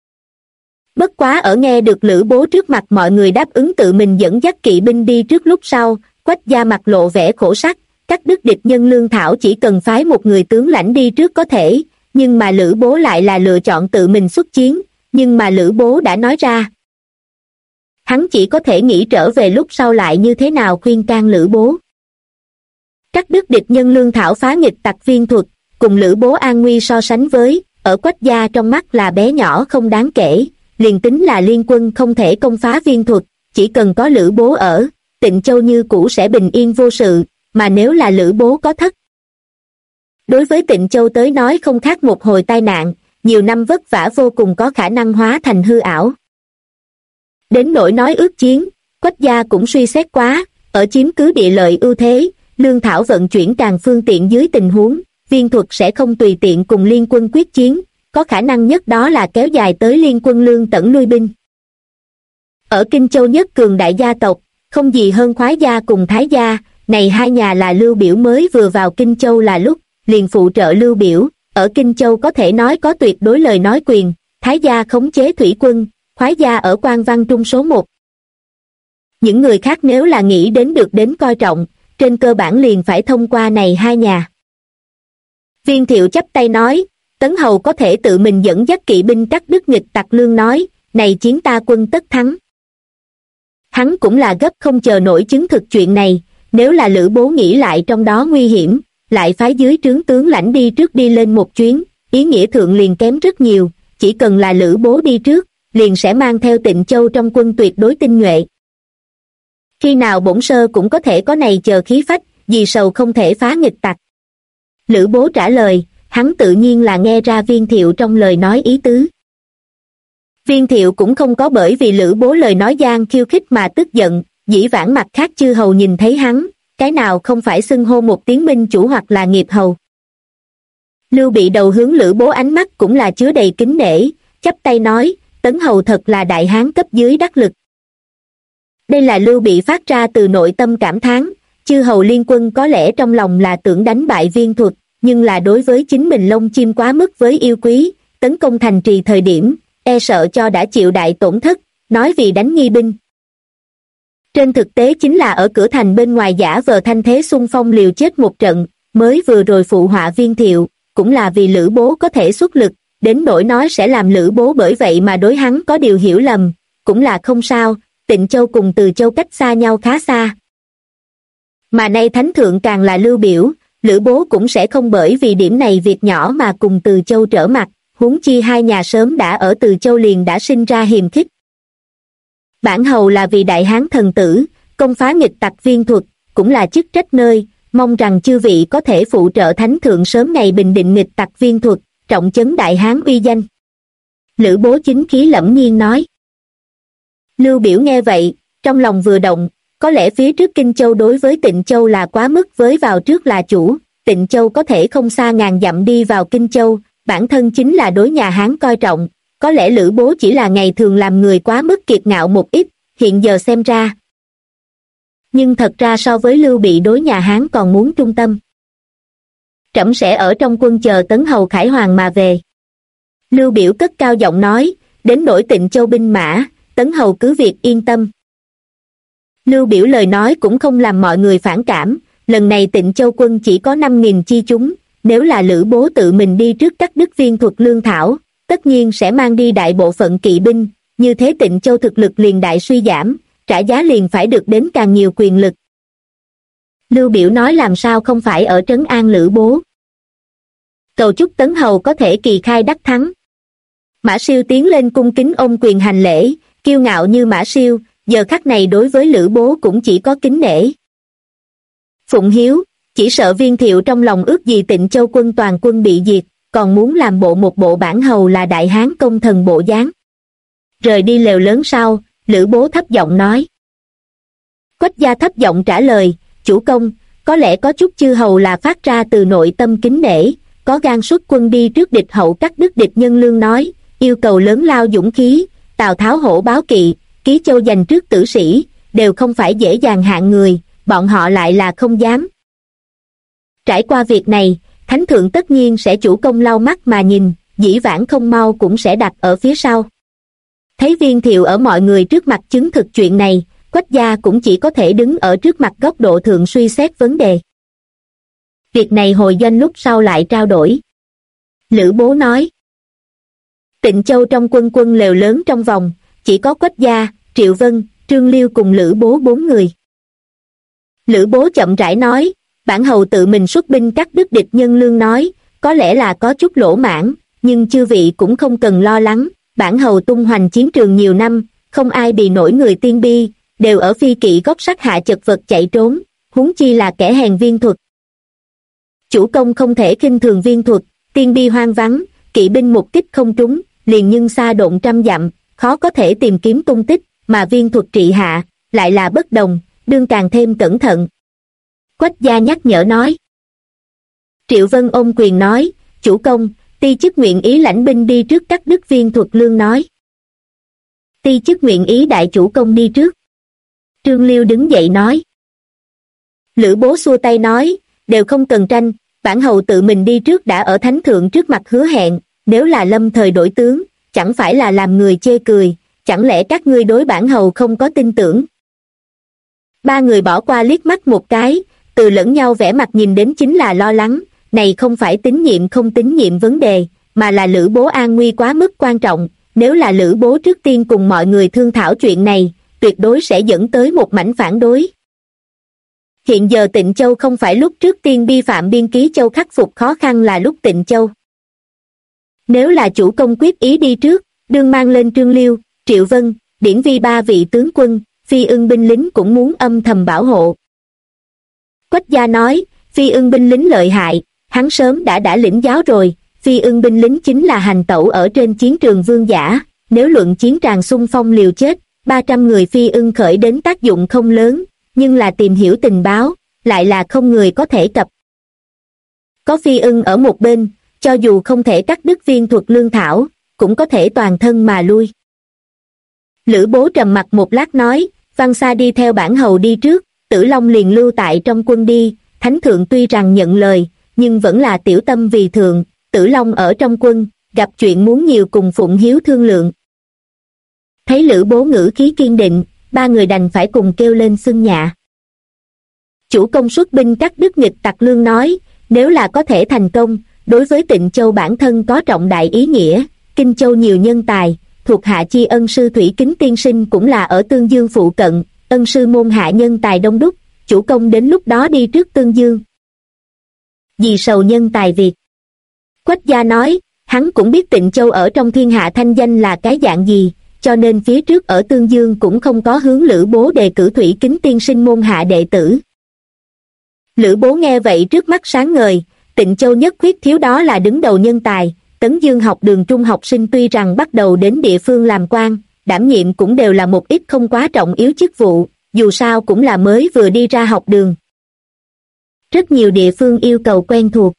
Bất quá ở nghe được Lữ Bố trước mặt mọi người đáp ứng tự mình dẫn dắt kỵ binh đi trước lúc sau, Quách Gia mặt lộ vẻ khổ sắc, cắt đứt địch nhân lương thảo chỉ cần phái một người tướng lãnh đi trước có thể, nhưng mà Lữ Bố lại là lựa chọn tự mình xuất chiến, nhưng mà Lữ Bố đã nói ra. Hắn chỉ có thể nghĩ trở về lúc sau lại như thế nào khuyên can Lữ Bố. Cắt đứt địch nhân lương thảo phá nghịch tặc Viên Thuật, cùng Lữ Bố an nguy so sánh với, ở Quách Gia trong mắt là bé nhỏ không đáng kể, liền tính là liên quân không thể công phá Viên Thuật, chỉ cần có Lữ Bố ở, Tịnh Châu như cũ sẽ bình yên vô sự, mà nếu là Lữ Bố có thất. Đối với Tịnh Châu tới nói không khác một hồi tai nạn, nhiều năm vất vả vô cùng có khả năng hóa thành hư ảo. Đến nỗi nói ước chiến, Quách Gia cũng suy xét quá, ở chiếm cứ địa lợi ưu thế, lương thảo vận chuyển càng phương tiện dưới tình huống, Viên Thuật sẽ không tùy tiện cùng liên quân quyết chiến, có khả năng nhất đó là kéo dài tới liên quân lương tẩn lui binh. Ở Kinh Châu nhất cường đại gia tộc, không gì hơn Khoái Gia cùng Thái Gia, này hai nhà là Lưu Biểu mới vừa vào Kinh Châu là lúc, liền phụ trợ Lưu Biểu, ở Kinh Châu có thể nói có tuyệt đối lời nói quyền, Thái Gia khống chế thủy quân, Khoái Gia ở quan văn trung số 1. Những người khác nếu là nghĩ đến được đến coi trọng, trên cơ bản liền phải thông qua này hai nhà. Viên Thiệu chắp tay nói, Tấn Hầu có thể tự mình dẫn dắt kỵ binh cắt đứt nghịch tặc lương nói, này chiến ta quân tất thắng. Hắn cũng là gấp không chờ nổi chứng thực chuyện này, nếu là Lữ Bố nghĩ lại trong đó nguy hiểm, lại phái dưới trướng tướng lãnh đi trước đi lên một chuyến, ý nghĩa thượng liền kém rất nhiều, chỉ cần là Lữ Bố đi trước, liền sẽ mang theo Tịnh Châu trong quân tuyệt đối tinh nhuệ. Khi nào bổn sơ cũng có thể có này chờ khí phách, vì sầu không thể phá nghịch tặc. Lữ Bố trả lời, hắn tự nhiên là nghe ra Viên Thiệu trong lời nói ý tứ. Viên Thiệu cũng không có bởi vì Lữ Bố lời nói gian khiêu khích mà tức giận, dĩ vãng mặt khác chư hầu nhìn thấy hắn, cái nào không phải xưng hô một tiếng minh chủ hoặc là nghiệp hầu. Lưu Bị đầu hướng Lữ Bố ánh mắt cũng là chứa đầy kính nể, chắp tay nói, Tấn hầu thật là đại hán cấp dưới đắc lực. Đây là Lưu Bị phát ra từ nội tâm cảm thán, chư hầu liên quân có lẽ trong lòng là tưởng đánh bại Viên Thuật, nhưng là đối với chính mình lông chim quá mức với yêu quý, tấn công thành trì thời điểm, e sợ cho đã chịu đại tổn thất, nói vì đánh nghi binh. Trên thực tế chính là ở cửa thành bên ngoài giả vờ thanh thế xung phong liều chết một trận, mới vừa rồi phụ họa Viên Thiệu, cũng là vì Lữ Bố có thể xuất lực, đến nỗi nói sẽ làm Lữ Bố bởi vậy mà đối hắn có điều hiểu lầm, cũng là không sao, Tịnh Châu cùng Từ Châu cách xa nhau khá xa. Mà nay Thánh Thượng càng là lưu biểu, Lữ Bố cũng sẽ không bởi vì điểm này việc nhỏ mà cùng Từ Châu trở mặt, huống chi hai nhà sớm đã ở Từ Châu liền đã sinh ra hiềm khích. Bản hầu là vì đại hán thần tử, công phá nghịch tặc Viên Thuật, cũng là chức trách nơi, mong rằng chư vị có thể phụ trợ Thánh Thượng sớm ngày bình định nghịch tặc Viên Thuật, trọng chấn đại hán uy danh. Lữ Bố chính khí lẫm nhiên nói. Lưu biểu nghe vậy, trong lòng vừa động, có lẽ phía trước Kinh Châu đối với Tịnh Châu là quá mức với vào trước là chủ, Tịnh Châu có thể không xa ngàn dặm đi vào Kinh Châu, bản thân chính là đối nhà Hán coi trọng, có lẽ Lữ Bố chỉ là ngày thường làm người quá mức kiệt ngạo một ít, hiện giờ xem ra. Nhưng thật ra so với Lưu Bị đối nhà Hán còn muốn trung tâm. Trẫm sẽ ở trong quân chờ Tấn hầu khải hoàn mà về. Lưu Biểu cất cao giọng nói, đến nỗi Tịnh Châu binh mã, Tấn hầu cứ việc yên tâm. Lưu Biểu lời nói cũng không làm mọi người phản cảm, lần này Tịnh Châu quân chỉ có 5.000 chi chúng, nếu là Lữ Bố tự mình đi trước cắt đứt Viên Thuật lương thảo, tất nhiên sẽ mang đi đại bộ phận kỵ binh, như thế Tịnh Châu thực lực liền đại suy giảm, trả giá liền phải được đến càng nhiều quyền lực. Lưu Biểu nói làm sao không phải ở trấn an Lữ Bố. Cầu chúc Tấn hầu có thể kỳ khai đắc thắng. Mã Siêu tiến lên cung kính ôm quyền hành lễ, kiêu ngạo như Mã Siêu, giờ khắc này đối với Lữ Bố cũng chỉ có kính nể. Phụng Hiếu, chỉ sợ Viên Thiệu trong lòng ước gì Tịnh Châu quân toàn quân bị diệt, còn muốn làm bộ một bộ bản hầu là đại hán công thần bộ dáng. Rời đi lều lớn sau, Lữ Bố thấp giọng nói. Quách gia thấp giọng trả lời, chủ công, có lẽ có chút chư hầu là phát ra từ nội tâm kính nể, có gan xuất quân đi trước địch hậu cắt đứt địch nhân lương nói, yêu cầu lớn lao dũng khí, Tào Tháo hổ báo kỵ, Ký Châu giành trước tử sĩ, đều không phải dễ dàng hạng người, bọn họ lại là không dám. Trải qua việc này, Thánh Thượng tất nhiên sẽ chủ công lau mắt mà nhìn, dĩ vãng không mau cũng sẽ đặt ở phía sau. Thấy Viên Thiệu ở mọi người trước mặt chứng thực chuyện này, Quách gia cũng chỉ có thể đứng ở trước mặt góc độ thượng suy xét vấn đề. Việc này hồi doanh lúc sau lại trao đổi. Lữ Bố nói. Tịnh Châu trong quân lều lớn trong vòng, chỉ có Quách gia, Triệu Vân, Trương Liêu cùng Lữ Bố 4 người. Lữ Bố chậm rãi nói, bản hầu tự mình xuất binh cắt đứt địch nhân lương nói, có lẽ là có chút lỗ mãn, nhưng chư vị cũng không cần lo lắng, bản hầu tung hoành chiến trường nhiều năm, không ai bị nổi người tiên bi, đều ở phi kỵ góc sắt hạ chật vật chạy trốn, huống chi là kẻ hèn Viên Thuật. Chủ công không thể khinh thường Viên Thuật, tiên bi hoang vắng, kỵ binh một kích không trúng, liền nhưng xa độn trăm dặm, khó có thể tìm kiếm tung tích, mà Viên Thuật trị hạ, lại là bất đồng, đương càng thêm cẩn thận. Quách gia nhắc nhở nói. Triệu Vân ôm quyền nói, chủ công, ti chức nguyện ý lãnh binh đi trước cắt đứt Viên Thuật lương nói. Ti chức nguyện ý đại chủ công đi trước. Trương Liêu đứng dậy nói. Lữ Bố xua tay nói, đều không cần tranh, bản hầu tự mình đi trước đã ở Thánh Thượng trước mặt hứa hẹn, nếu là lâm thời đổi tướng, chẳng phải là làm người chê cười, chẳng lẽ các ngươi đối bản hầu không có tin tưởng. Ba người bỏ qua liếc mắt một cái, từ lẫn nhau vẻ mặt nhìn đến chính là lo lắng, này không phải tín nhiệm không tín nhiệm vấn đề, mà là Lữ Bố an nguy quá mức quan trọng, nếu là Lữ Bố trước tiên cùng mọi người thương thảo chuyện này, tuyệt đối sẽ dẫn tới một mảnh phản đối. Hiện giờ Tịnh Châu không phải lúc trước tiên bi phạm biên Ký Châu khắc phục khó khăn là lúc Tịnh Châu. Nếu là chủ công quyết ý đi trước, đương mang lên Trương Liêu, Triệu Vân, Điển Vi ba vị tướng quân, Phi Ưng binh lính cũng muốn âm thầm bảo hộ. Quách gia nói, Phi Ưng binh lính lợi hại, hắn sớm đã lĩnh giáo rồi. Phi Ưng binh lính chính là hành tẩu ở trên chiến trường vương giả, nếu luận chiến tràng xung phong liều chết, 300 người Phi Ưng khởi đến tác dụng không lớn, nhưng là tìm hiểu tình báo, lại là không người có thể cập. Có Phi Ưng ở một bên, cho dù không thể cắt đứt viên thuật lương thảo, cũng có thể toàn thân mà lui. Lữ Bố trầm mặc một lát nói, Văn Sa đi theo bản hầu đi trước, Tử Long liền lưu tại trong quân đi. Thánh thượng tuy rằng nhận lời, nhưng vẫn là tiểu tâm vì thượng. Tử Long ở trong quân, gặp chuyện muốn nhiều cùng Phụng Hiếu thương lượng. Thấy Lữ Bố ngữ khí kiên định, ba người đành phải cùng kêu lên xưng nhạ. Chủ công xuất binh cắt đứt nghịch tặc lương nói, nếu là có thể thành công, đối với Tịnh Châu bản thân có trọng đại ý nghĩa. Kinh Châu nhiều nhân tài, thuộc hạ chi ân sư Thủy Kính tiên sinh cũng là ở Tương Dương phụ cận, ân sư môn hạ nhân tài đông đúc, chủ công đến lúc đó đi trước Tương Dương. Vì sầu nhân tài Việt. Quách gia nói, hắn cũng biết Tịnh Châu ở trong thiên hạ thanh danh là cái dạng gì, cho nên phía trước ở Tương Dương cũng không có hướng Lữ Bố đề cử Thủy Kính tiên sinh môn hạ đệ tử. Lữ Bố nghe vậy trước mắt sáng ngời, Tịnh Châu nhất khuyết thiếu đó là đứng đầu nhân tài. Tấn Dương học đường trung học sinh tuy rằng bắt đầu đến địa phương làm quan, đảm nhiệm cũng đều là một ít không quá trọng yếu chức vụ, dù sao cũng là mới vừa đi ra học đường. Rất nhiều địa phương yêu cầu quen thuộc.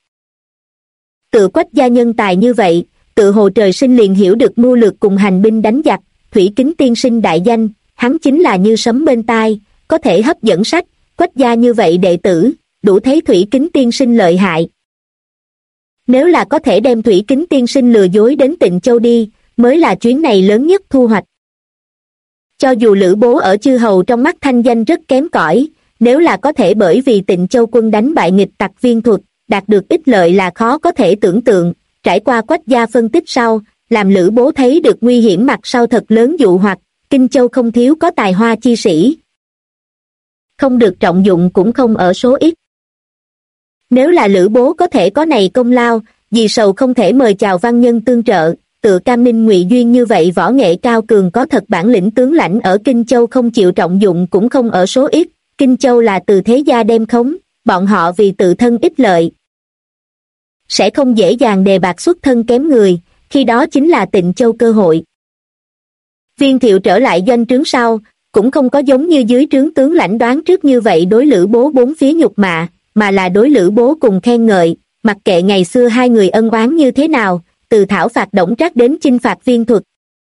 Tự Quách gia nhân tài như vậy, tự hồ trời sinh liền hiểu được mưu lược cùng hành binh đánh giặc. Thủy Kính tiên sinh đại danh, hắn chính là như sấm bên tai, có thể hấp dẫn sách. Quách gia như vậy đệ tử, đủ thấy Thủy Kính tiên sinh lợi hại. Nếu là có thể đem Thủy Kính tiên sinh lừa dối đến Tịnh Châu đi, mới là chuyến này lớn nhất thu hoạch. Cho dù Lữ Bố ở chư hầu trong mắt thanh danh rất kém cỏi, nếu là có thể bởi vì Tịnh Châu quân đánh bại nghịch tặc viên thuật, đạt được ích lợi là khó có thể tưởng tượng. Trải qua Quách gia phân tích sau, làm Lữ Bố thấy được nguy hiểm mặt sau thật lớn dụ hoặc, Kinh Châu không thiếu có tài hoa chi sĩ. Không được trọng dụng cũng không ở số ít. Nếu là Lữ Bố có thể có này công lao, vì sầu không thể mời chào văn nhân tương trợ, tựa Cam Ninh Ngụy Duyên như vậy võ nghệ cao cường có thật bản lĩnh tướng lãnh ở Kinh Châu không chịu trọng dụng cũng không ở số ít. Kinh Châu là từ thế gia đem khống, bọn họ vì tự thân ích lợi, sẽ không dễ dàng đề bạt xuất thân kém người, khi đó chính là Tịnh Châu cơ hội. Viên Thiệu trở lại doanh trướng sau, cũng không có giống như dưới trướng tướng lãnh đoán trước như vậy đối Lữ Bố bốn phía nhục mạ, mà là đối Lữ Bố cùng khen ngợi, mặc kệ ngày xưa hai người ân oán như thế nào, từ thảo phạt Đổng Trác đến chinh phạt Viên Thuật.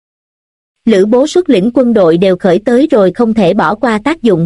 Lữ Bố xuất lĩnh quân đội đều khởi tới rồi không thể bỏ qua tác dụng.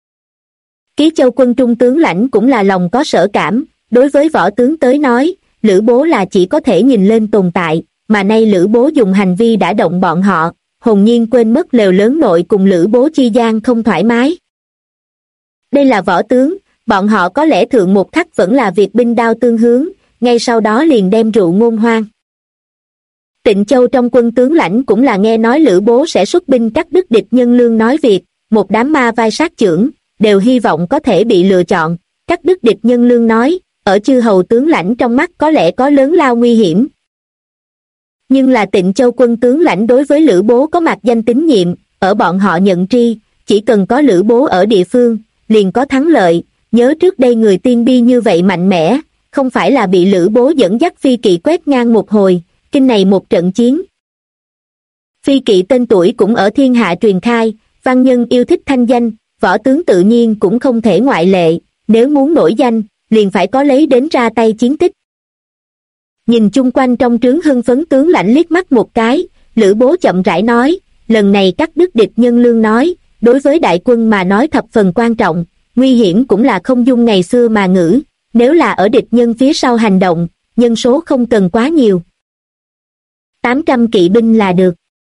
Ký Châu quân trung tướng lãnh cũng là lòng có sở cảm, đối với võ tướng tới nói, Lữ Bố là chỉ có thể nhìn lên tồn tại, mà nay Lữ Bố dùng hành vi đã động bọn họ, hồn nhiên quên mất lều lớn nội cùng Lữ Bố chi gian không thoải mái. Đây là võ tướng, bọn họ có lẽ thượng một khắc vẫn là việc binh đao tương hướng, ngay sau đó liền đem rượu ngôn hoang. Tịnh Châu trong quân tướng lãnh cũng là nghe nói Lữ Bố sẽ xuất binh cắt đứt địch nhân lương nói việc, một đám ma vai sát chưởng, đều hy vọng có thể bị lựa chọn. Cắt đứt địch nhân lương nói, ở chư hầu tướng lãnh trong mắt có lẽ có lớn lao nguy hiểm. Nhưng là Tịnh Châu quân tướng lãnh đối với Lữ Bố có mặt danh tín nhiệm, ở bọn họ nhận tri, chỉ cần có Lữ Bố ở địa phương, liền có thắng lợi. Nhớ trước đây người Tiên Bi như vậy mạnh mẽ, không phải là bị Lữ Bố dẫn dắt phi kỵ quét ngang một hồi, kinh này một trận chiến. Phi kỵ tên tuổi cũng ở thiên hạ truyền khai, văn nhân yêu thích thanh danh, võ tướng tự nhiên cũng không thể ngoại lệ, nếu muốn nổi danh, liền phải có lấy đến ra tay chiến tích. Nhìn chung quanh trong trướng hưng phấn tướng lãnh liếc mắt một cái, Lữ Bố chậm rãi nói, lần này cắt đứt địch nhân lương nói, đối với đại quân mà nói thập phần quan trọng, nguy hiểm cũng là không dung ngày xưa mà ngữ, nếu là ở địch nhân phía sau hành động, nhân số không cần quá nhiều. 800 kỵ binh là được.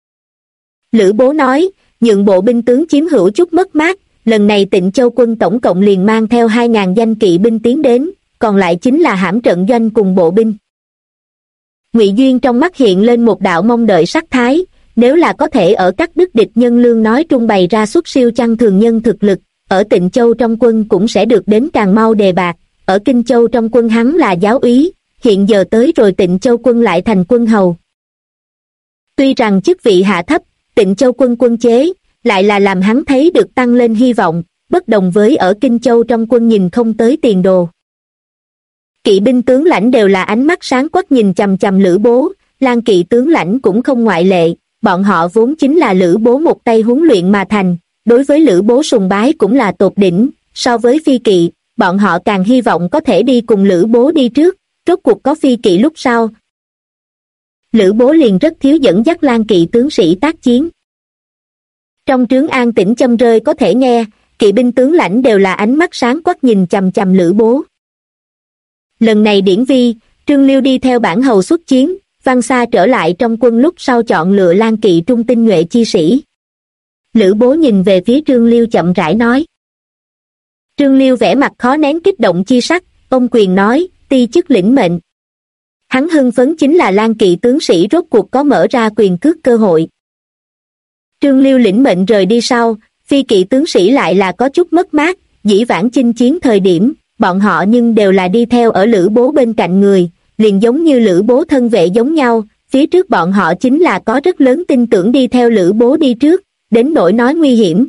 Lữ Bố nói, nhượng bộ binh tướng chiếm hữu chút mất mát, lần này Tịnh Châu quân tổng cộng liền mang theo 2.000 danh kỵ binh tiến đến, còn lại chính là hãm trận doanh cùng bộ binh. Ngụy Duyên trong mắt hiện lên một đạo mong đợi sắc thái, nếu là có thể ở cắt đứt địch nhân lương nói trung bày ra xuất siêu chăng thường nhân thực lực, ở Tịnh Châu trong quân cũng sẽ được đến càng mau đề bạt, ở Kinh Châu trong quân hắn là giáo úy, hiện giờ tới rồi Tịnh Châu quân lại thành quân hầu. Tuy rằng chức vị hạ thấp, Tịnh Châu quân quân chế, lại là làm hắn thấy được tăng lên hy vọng, bất đồng với ở Kinh Châu trong quân nhìn không tới tiền đồ. Kỵ binh tướng lãnh đều là ánh mắt sáng quắc nhìn chằm chằm Lữ Bố, Lang kỵ tướng lãnh cũng không ngoại lệ, bọn họ vốn chính là Lữ Bố một tay huấn luyện mà thành, đối với Lữ Bố sùng bái cũng là tột đỉnh, so với phi kỵ, bọn họ càng hy vọng có thể đi cùng Lữ Bố đi trước, rốt cuộc có phi kỵ lúc sau. Lữ Bố liền rất thiếu dẫn dắt Lang kỵ tướng sĩ tác chiến. Trong trướng an tĩnh châm rơi có thể nghe, kỵ binh tướng lãnh đều là ánh mắt sáng quắc nhìn chằm chằm Lữ Bố. Lần này điển vi, Trương Liêu đi theo bản hầu xuất chiến, Văn Sa trở lại trong quân lúc sau chọn lựa Lang kỵ trung tinh nhuệ chi sĩ. Lữ Bố nhìn về phía Trương Liêu chậm rãi nói. Trương Liêu vẻ mặt khó nén kích động chi sắc, ông quyền nói, ti chức lĩnh mệnh. Hắn hưng phấn chính là Lang kỵ tướng sĩ rốt cuộc có mở ra quyền cước cơ hội. Trương Liêu lĩnh mệnh rời đi sau, phi kỵ tướng sĩ lại là có chút mất mát, dĩ vãng chinh chiến thời điểm, bọn họ nhưng đều là đi theo ở Lữ Bố bên cạnh người, liền giống như Lữ Bố thân vệ giống nhau, phía trước bọn họ chính là có rất lớn tin tưởng đi theo Lữ Bố đi trước, đến nỗi nói nguy hiểm.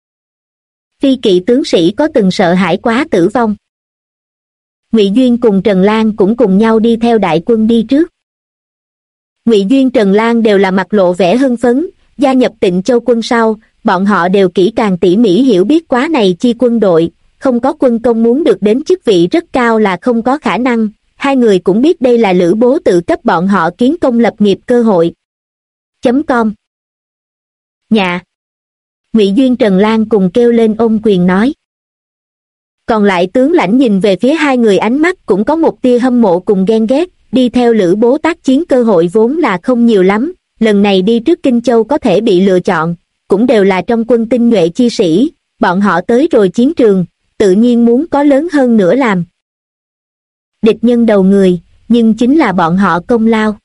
Phi kỵ tướng sĩ có từng sợ hãi quá tử vong. Ngụy Duyên cùng Trần Lang cũng cùng nhau đi theo đại quân đi trước. Ngụy Duyên Trần Lang đều là mặt lộ vẻ hưng phấn, gia nhập Tịnh Châu quân sau, bọn họ đều kỹ càng tỉ mỉ hiểu biết quá này chi quân đội, không có quân công muốn được đến chức vị rất cao là không có khả năng, hai người cũng biết đây là Lữ Bố tự cấp bọn họ kiến công lập nghiệp cơ hội. .com Nhà Ngụy Duyên Trần Lang cùng kêu lên ôm quyền nói. Còn lại tướng lãnh nhìn về phía hai người ánh mắt cũng có một tia hâm mộ cùng ghen ghét, đi theo Lữ Bố tác chiến cơ hội vốn là không nhiều lắm, lần này đi trước Kinh Châu có thể bị lựa chọn, cũng đều là trong quân tinh nhuệ chi sĩ, bọn họ tới rồi chiến trường, tự nhiên muốn có lớn hơn nữa làm. Địch nhân đầu người, nhưng chính là bọn họ công lao.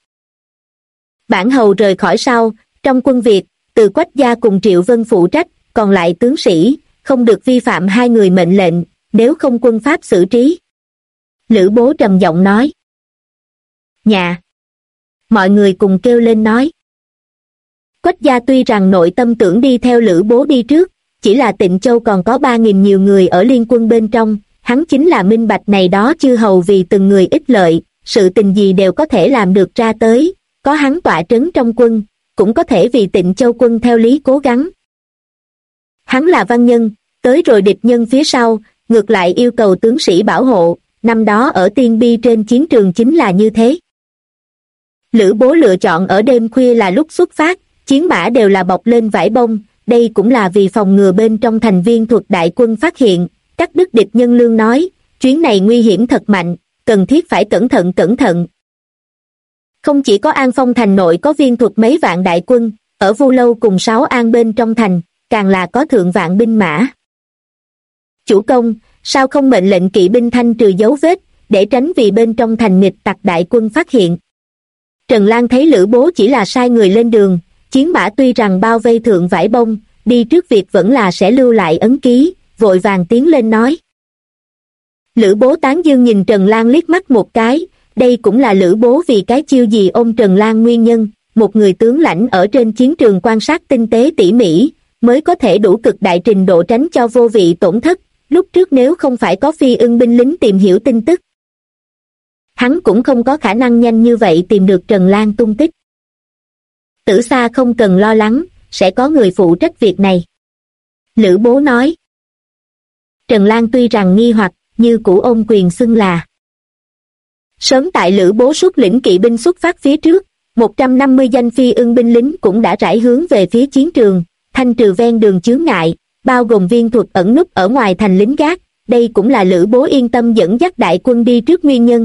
Bản hầu rời khỏi sau, trong quân Việt, từ Quách gia cùng Triệu Vân phụ trách, còn lại tướng sĩ, không được vi phạm hai người mệnh lệnh, nếu không quân pháp xử trí. Lữ Bố trầm giọng nói. Nhà. Mọi người cùng kêu lên nói. Quách gia tuy rằng nội tâm tưởng đi theo Lữ Bố đi trước, chỉ là Tịnh Châu còn có 3.000 nhiều người ở liên quân bên trong, hắn chính là minh bạch này đó chư hầu vì từng người ích lợi, sự tình gì đều có thể làm được ra tới, có hắn tọa trấn trong quân, cũng có thể vì Tịnh Châu quân theo lý cố gắng. Hắn là văn nhân, tới rồi địch nhân phía sau, ngược lại yêu cầu tướng sĩ bảo hộ, năm đó ở Tiên Bi trên chiến trường chính là như thế. Lữ Bố lựa chọn ở đêm khuya là lúc xuất phát, chiến mã đều là bọc lên vải bông, đây cũng là vì phòng ngừa bên trong thành viên thuộc đại quân phát hiện, cắt đứt địch nhân lương nói, chuyến này nguy hiểm thật mạnh, cần thiết phải cẩn thận. Không chỉ có An Phong thành nội có viên thuật mấy vạn đại quân, ở Vu Lâu cùng Sáu An bên trong thành, càng là có thượng vạn binh mã. Chủ công, sao không mệnh lệnh kỵ binh thanh trừ dấu vết, để tránh vì bên trong thành nghịch tặc đại quân phát hiện. Trần Lang thấy Lữ Bố chỉ là sai người lên đường, chiến mã tuy rằng bao vây thượng vải bông, đi trước việc vẫn là sẽ lưu lại ấn ký, vội vàng tiến lên nói. Lữ Bố tán dương nhìn Trần Lang liếc mắt một cái, đây cũng là Lữ Bố vì cái chiêu gì ôm Trần Lang nguyên nhân, một người tướng lãnh ở trên chiến trường quan sát tinh tế tỉ mỉ, mới có thể đủ cực đại trình độ tránh cho vô vị tổn thất, lúc trước nếu không phải có Phi Ưng binh lính tìm hiểu tin tức. Hắn cũng không có khả năng nhanh như vậy tìm được Trần Lang tung tích. Tử Sa không cần lo lắng, sẽ có người phụ trách việc này. Lữ Bố nói. Trần Lang tuy rằng nghi hoặc, như cũ ôm quyền xưng là. Sớm tại Lữ Bố xuất lĩnh kỵ binh xuất phát phía trước, 150 danh Phi Ưng binh lính cũng đã rải hướng về phía chiến trường, thanh trừ ven đường chướng ngại, bao gồm viên thuật ẩn núp ở ngoài thành lính gác, đây cũng là Lữ Bố yên tâm dẫn dắt đại quân đi trước nguyên nhân.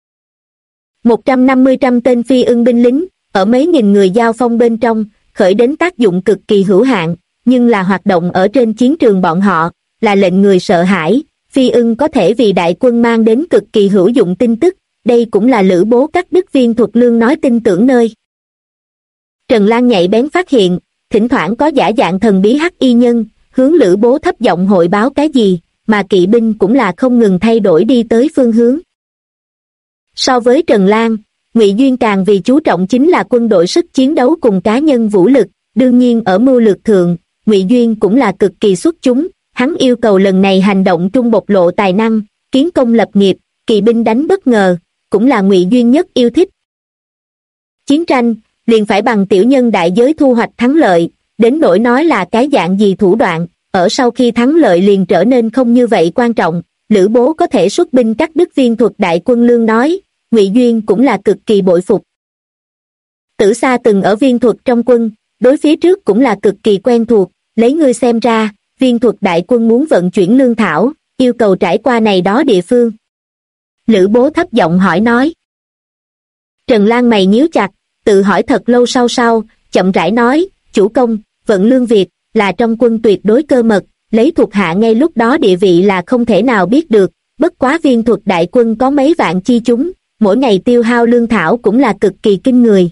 150 tên Phi Ưng binh lính, ở mấy nghìn người giao phong bên trong, khởi đến tác dụng cực kỳ hữu hạn, nhưng là hoạt động ở trên chiến trường bọn họ, là lệnh người sợ hãi, Phi Ưng có thể vì đại quân mang đến cực kỳ hữu dụng tin tức, đây cũng là Lữ Bố cắt đứt viên thuật lương nói tin tưởng nơi. Trần Lang nhạy bén phát hiện, thỉnh thoảng có giả dạng thần bí hắc y nhân, hướng Lữ Bố thấp giọng hội báo cái gì, mà kỵ binh cũng là không ngừng thay đổi đi tới phương hướng. So với Trần Lang, Ngụy Duyên càng vì chú trọng chính là quân đội sức chiến đấu cùng cá nhân vũ lực, đương nhiên ở mưu lược thượng, Ngụy Duyên cũng là cực kỳ xuất chúng, hắn yêu cầu lần này hành động trung bộc lộ tài năng, kiến công lập nghiệp, kỵ binh đánh bất ngờ, cũng là Ngụy Duyên nhất yêu thích. Chiến tranh, liền phải bằng tiểu nhân đại giới thu hoạch thắng lợi, đến nỗi nói là cái dạng gì thủ đoạn, ở sau khi thắng lợi liền trở nên không như vậy quan trọng. Lữ Bố có thể xuất binh cắt đứt Viên Thuật đại quân lương nói, Ngụy Duyên cũng là cực kỳ bội phục. Tử Sa từng ở Viên Thuật trong quân, đối phía trước cũng là cực kỳ quen thuộc, lấy ngươi xem ra, Viên Thuật đại quân muốn vận chuyển lương thảo, yêu cầu trải qua này đó địa phương. Lữ Bố thấp giọng hỏi nói. Trần Lan mày nhíu chặt, tự hỏi thật lâu sau, chậm rãi nói, chủ công, vận lương việc, là trong quân tuyệt đối cơ mật, lấy thuộc hạ ngay lúc đó địa vị là không thể nào biết được, bất quá Viên Thuật đại quân có mấy vạn chi chúng, mỗi ngày tiêu hao lương thảo cũng là cực kỳ kinh người.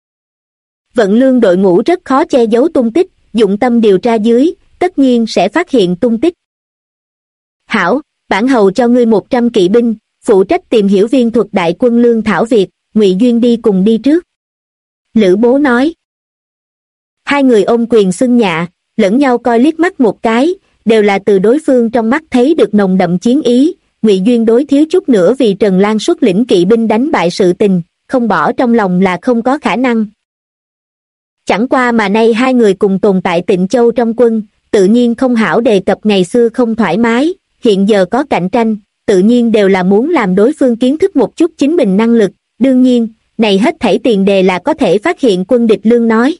Vận lương đội ngũ rất khó che giấu tung tích, dụng tâm điều tra dưới, tất nhiên sẽ phát hiện tung tích. Hảo, bản hầu cho ngươi 100 kỵ binh, phụ trách tìm hiểu Viên Thuật đại quân lương thảo việc, Ngụy Duyên đi cùng đi trước. Lữ Bố nói. Hai người ôm quyền xưng nhạ, lẫn nhau coi liếc mắt một cái, đều là từ đối phương trong mắt thấy được nồng đậm chiến ý. Ngụy Duyên đối thiếu chút nữa vì Trần Lan xuất lĩnh kỵ binh đánh bại sự tình, không bỏ trong lòng là không có khả năng. Chẳng qua mà nay hai người cùng tồn tại Tịnh Châu trong quân, tự nhiên không hảo đề cập ngày xưa không thoải mái, hiện giờ có cạnh tranh, tự nhiên đều là muốn làm đối phương kiến thức một chút chính mình năng lực, đương nhiên, này hết thảy tiền đề là có thể phát hiện quân địch lương nói.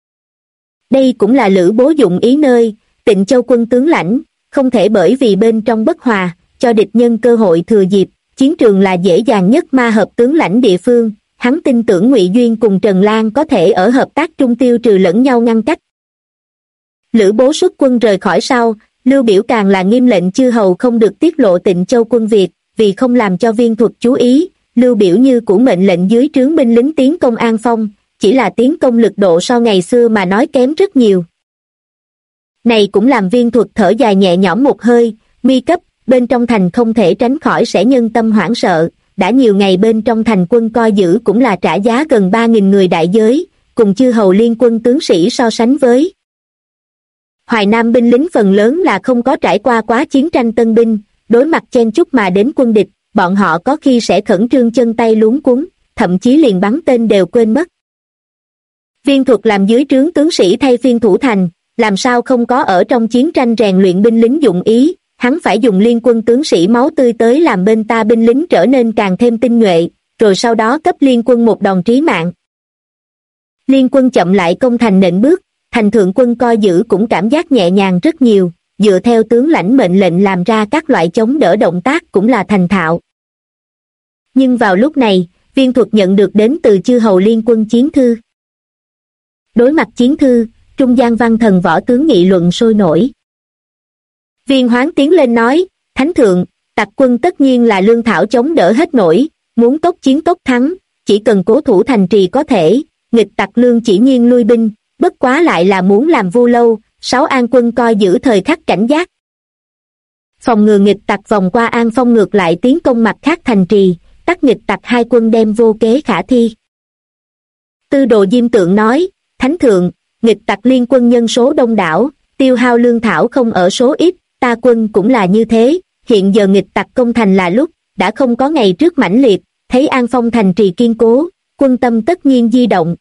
Đây cũng là Lữ Bố dụng ý nơi, Tịnh Châu quân tướng lãnh, không thể bởi vì bên trong bất hòa, cho địch nhân cơ hội thừa dịp, chiến trường là dễ dàng nhất ma hợp tướng lãnh địa phương, hắn tin tưởng Ngụy Duyên cùng Trần Lan có thể ở hợp tác trung tiêu trừ lẫn nhau ngăn cách. Lữ Bố xuất quân rời khỏi sau, Lưu Biểu càng là nghiêm lệnh chư hầu không được tiết lộ Tịnh Châu quân việc, vì không làm cho Viên Thuật chú ý, Lưu Biểu như cũ mệnh lệnh dưới trướng binh lính tiến công An Phong, chỉ là tiến công lực độ so ngày xưa mà nói kém rất nhiều. Này cũng làm Viên Thuật thở dài nhẹ nhõm một hơi, nguy cấp, bên trong thành không thể tránh khỏi sẽ nhân tâm hoảng sợ, đã nhiều ngày bên trong thành quân coi giữ cũng là trả giá gần 3.000 người đại giới, cùng chư hầu liên quân tướng sĩ so sánh với. Hoài Nam binh lính phần lớn là không có trải qua quá chiến tranh tân binh, đối mặt chen chúc mà đến quân địch, bọn họ có khi sẽ khẩn trương chân tay luống cuống, thậm chí liền bắn tên đều quên mất. Viên Thuật làm dưới trướng tướng sĩ thay phiên thủ thành, làm sao không có ở trong chiến tranh rèn luyện binh lính dụng ý, hắn phải dùng liên quân tướng sĩ máu tươi tới làm bên ta binh lính trở nên càng thêm tinh nhuệ, rồi sau đó cấp liên quân một đòn trí mạng. Liên quân chậm lại công thành nện bước, thành thượng quân coi giữ cũng cảm giác nhẹ nhàng rất nhiều, dựa theo tướng lãnh mệnh lệnh làm ra các loại chống đỡ động tác cũng là thành thạo. Nhưng vào lúc này, Viên Thuật nhận được đến từ chư hầu liên quân chiến thư. Đối mặt chiến thư, trung gian văn thần võ tướng nghị luận sôi nổi. Viên Hoáng tiến lên nói, Thánh thượng, tặc quân tất nhiên là lương thảo chống đỡ hết nổi, muốn tốc chiến tốc thắng, chỉ cần cố thủ thành trì có thể, nghịch tặc lương chỉ nhiên lui binh, bất quá lại là muốn làm vu lâu, 6 an quân coi giữ thời khắc cảnh giác. Phòng ngừa nghịch tặc vòng qua An Phong ngược lại tiến công mặt khác thành trì, tắc nghịch tặc hai quân đem vô kế khả thi. Tư Đồ Diêm Tượng nói, Thánh thượng, nghịch tặc liên quân nhân số đông đảo, tiêu hao lương thảo không ở số ít, ta quân cũng là như thế, hiện giờ nghịch tặc công thành là lúc, đã không có ngày trước mãnh liệt, thấy An Phong thành trì kiên cố, quân tâm tất nhiên di động.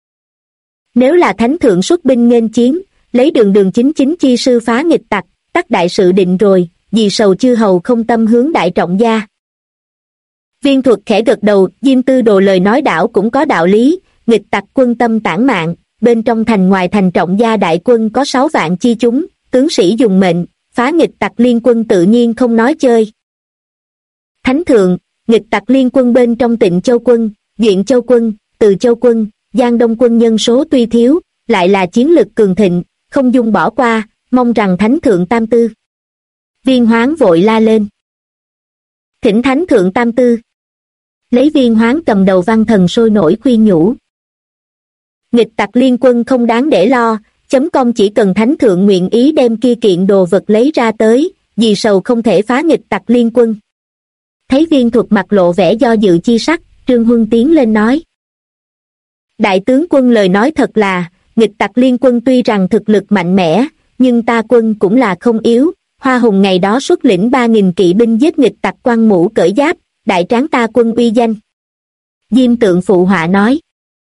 Nếu là Thánh thượng xuất binh nghênh chiến, lấy đường chính chi sư phá nghịch tặc, tắc đại sự định rồi, vì sầu chư hầu không tâm hướng đại trọng gia. Viên Thuật khẽ gật đầu, Diêm Tư Đồ lời nói đảo cũng có đạo lý, nghịch tặc quân tâm tản mạn, bên trong thành ngoài thành trọng gia đại quân có 6 vạn chi chúng, tướng sĩ dùng mệnh, phá nghịch tặc liên quân tự nhiên không nói chơi. Thánh thượng, nghịch tặc liên quân bên trong Tịnh Châu quân, Duyện Châu quân, Từ Châu quân, Giang Đông quân nhân số tuy thiếu, lại là chiến lực cường thịnh, không dung bỏ qua, mong rằng Thánh thượng tam tư. Viên Hoáng vội la lên. Thỉnh Thánh thượng tam tư. Lấy Viên Hoáng cầm đầu văn thần sôi nổi khuyên nhủ. Nghịch tặc liên quân không đáng để lo, .com chỉ cần Thánh thượng nguyện ý đem kia kiện đồ vật lấy ra tới, vì sầu không thể phá nghịch tặc liên quân. Thấy Viên Thuật mặt lộ vẻ do dự chi sắc, Trương Huân tiến lên nói. Đại tướng quân lời nói thật là, nghịch tặc liên quân tuy rằng thực lực mạnh mẽ, nhưng ta quân cũng là không yếu. Hoa Hùng ngày đó xuất lĩnh 3.000 kỵ binh giết nghịch tặc, quăng mũ cởi giáp, đại tráng ta quân uy danh. Diêm Tượng phụ họa nói.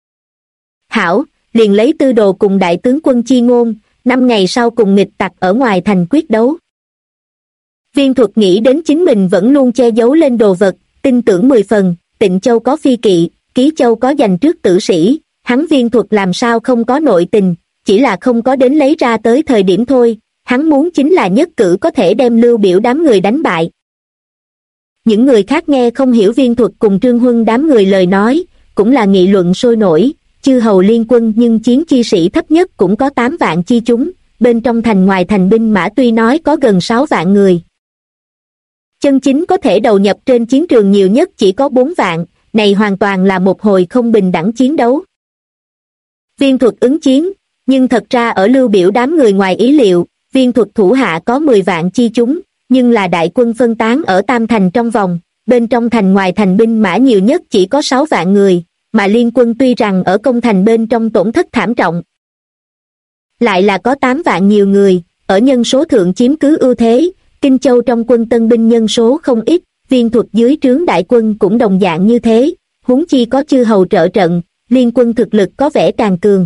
Hảo, liền lấy tư đồ cùng đại tướng quân chi ngôn, 5 ngày sau cùng nghịch tặc ở ngoài thành quyết đấu. Viên Thuật nghĩ đến chính mình vẫn luôn che giấu lên đồ vật, tin tưởng 10 phần, Tịnh Châu có phi kỵ, Ký Châu có giành trước tử sĩ, hắn Viên Thuật làm sao không có nội tình, chỉ là không có đến lấy ra tới thời điểm thôi, hắn muốn chính là nhất cử có thể đem Lưu Biểu đám người đánh bại. Những người khác nghe không hiểu Viên Thuật cùng Trương Huân đám người lời nói, cũng là nghị luận sôi nổi, chư hầu liên quân nhưng chiến chi sĩ thấp nhất cũng có 8 vạn chi chúng, bên trong thành ngoài thành binh mã tuy nói có gần 6 vạn người. Chân chính có thể đầu nhập trên chiến trường nhiều nhất chỉ có 4 vạn, này hoàn toàn là một hồi không bình đẳng chiến đấu. Viên Thuật ứng chiến, nhưng thật ra ở Lưu Biểu đám người ngoài ý liệu, Viên Thuật thủ hạ có 10 vạn chi chúng, nhưng là đại quân phân tán ở Tam Thành trong vòng, bên trong thành ngoài thành binh mã nhiều nhất chỉ có 6 vạn người, mà liên quân tuy rằng ở công thành bên trong tổn thất thảm trọng, lại là có 8 vạn nhiều người, ở nhân số thượng chiếm cứ ưu thế. Kinh Châu trong quân tân binh nhân số không ít, Viên Thuật dưới trướng đại quân cũng đồng dạng như thế, huống chi có chư hầu trợ trận, liên quân thực lực có vẻ càng cường.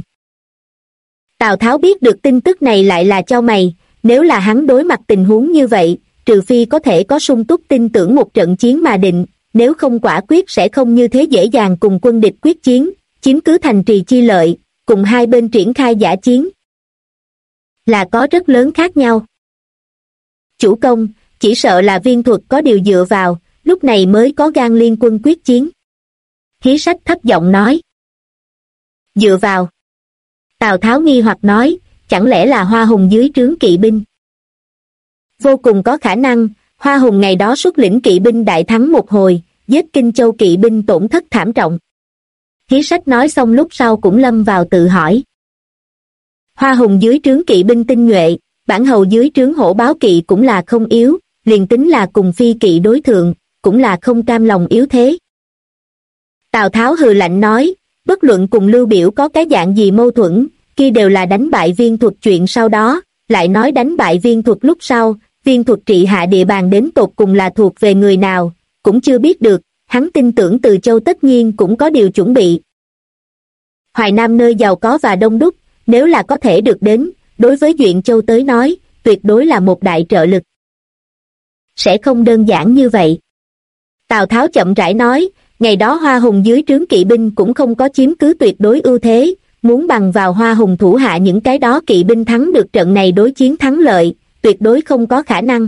Tào Tháo biết được tin tức này lại là chau mày, nếu là hắn đối mặt tình huống như vậy, trừ phi có thể có sung túc tin tưởng một trận chiến mà định, nếu không quả quyết sẽ không như thế dễ dàng cùng quân địch quyết chiến, chiếm cứ thành trì chi lợi, cùng hai bên triển khai dã chiến. Là có rất lớn khác nhau. Chủ công, chỉ sợ là Viên Thuật có điều dựa vào, lúc này mới có gan liên quân quyết chiến. Hí Sách thấp giọng nói. Dựa vào. Tào Tháo nghi hoặc nói, chẳng lẽ là Hoa Hùng dưới trướng kỵ binh? Vô cùng có khả năng, Hoa Hùng ngày đó xuất lĩnh kỵ binh đại thắng một hồi, giết Kinh Châu kỵ binh tổn thất thảm trọng. Hí Sách nói xong lúc sau cũng lâm vào tự hỏi. Hoa Hùng dưới trướng kỵ binh tinh nhuệ, Bản Hầu dưới trướng hổ báo kỵ cũng là không yếu, liền tính là cùng phi kỵ đối thượng, cũng là không cam lòng yếu thế. Tào Tháo hừ lạnh nói, bất luận cùng Lưu Biểu có cái dạng gì mâu thuẫn, kia đều là đánh bại Viên Thuật chuyện sau đó, lại nói đánh bại Viên Thuật lúc sau, Viên Thuật trị hạ địa bàn đến tột cùng là thuộc về người nào, cũng chưa biết được, hắn tin tưởng Từ Châu tất nhiên cũng có điều chuẩn bị. Hoài Nam nơi giàu có và đông đúc, nếu là có thể được đến, đối với Duyện Châu tới nói, tuyệt đối là một đại trợ lực. Sẽ không đơn giản như vậy. Tào Tháo chậm rãi nói, ngày đó Hoa Hùng dưới trướng kỵ binh cũng không có chiếm cứ tuyệt đối ưu thế, muốn bằng vào Hoa Hùng thủ hạ những cái đó kỵ binh thắng được trận này đối chiến thắng lợi, tuyệt đối không có khả năng.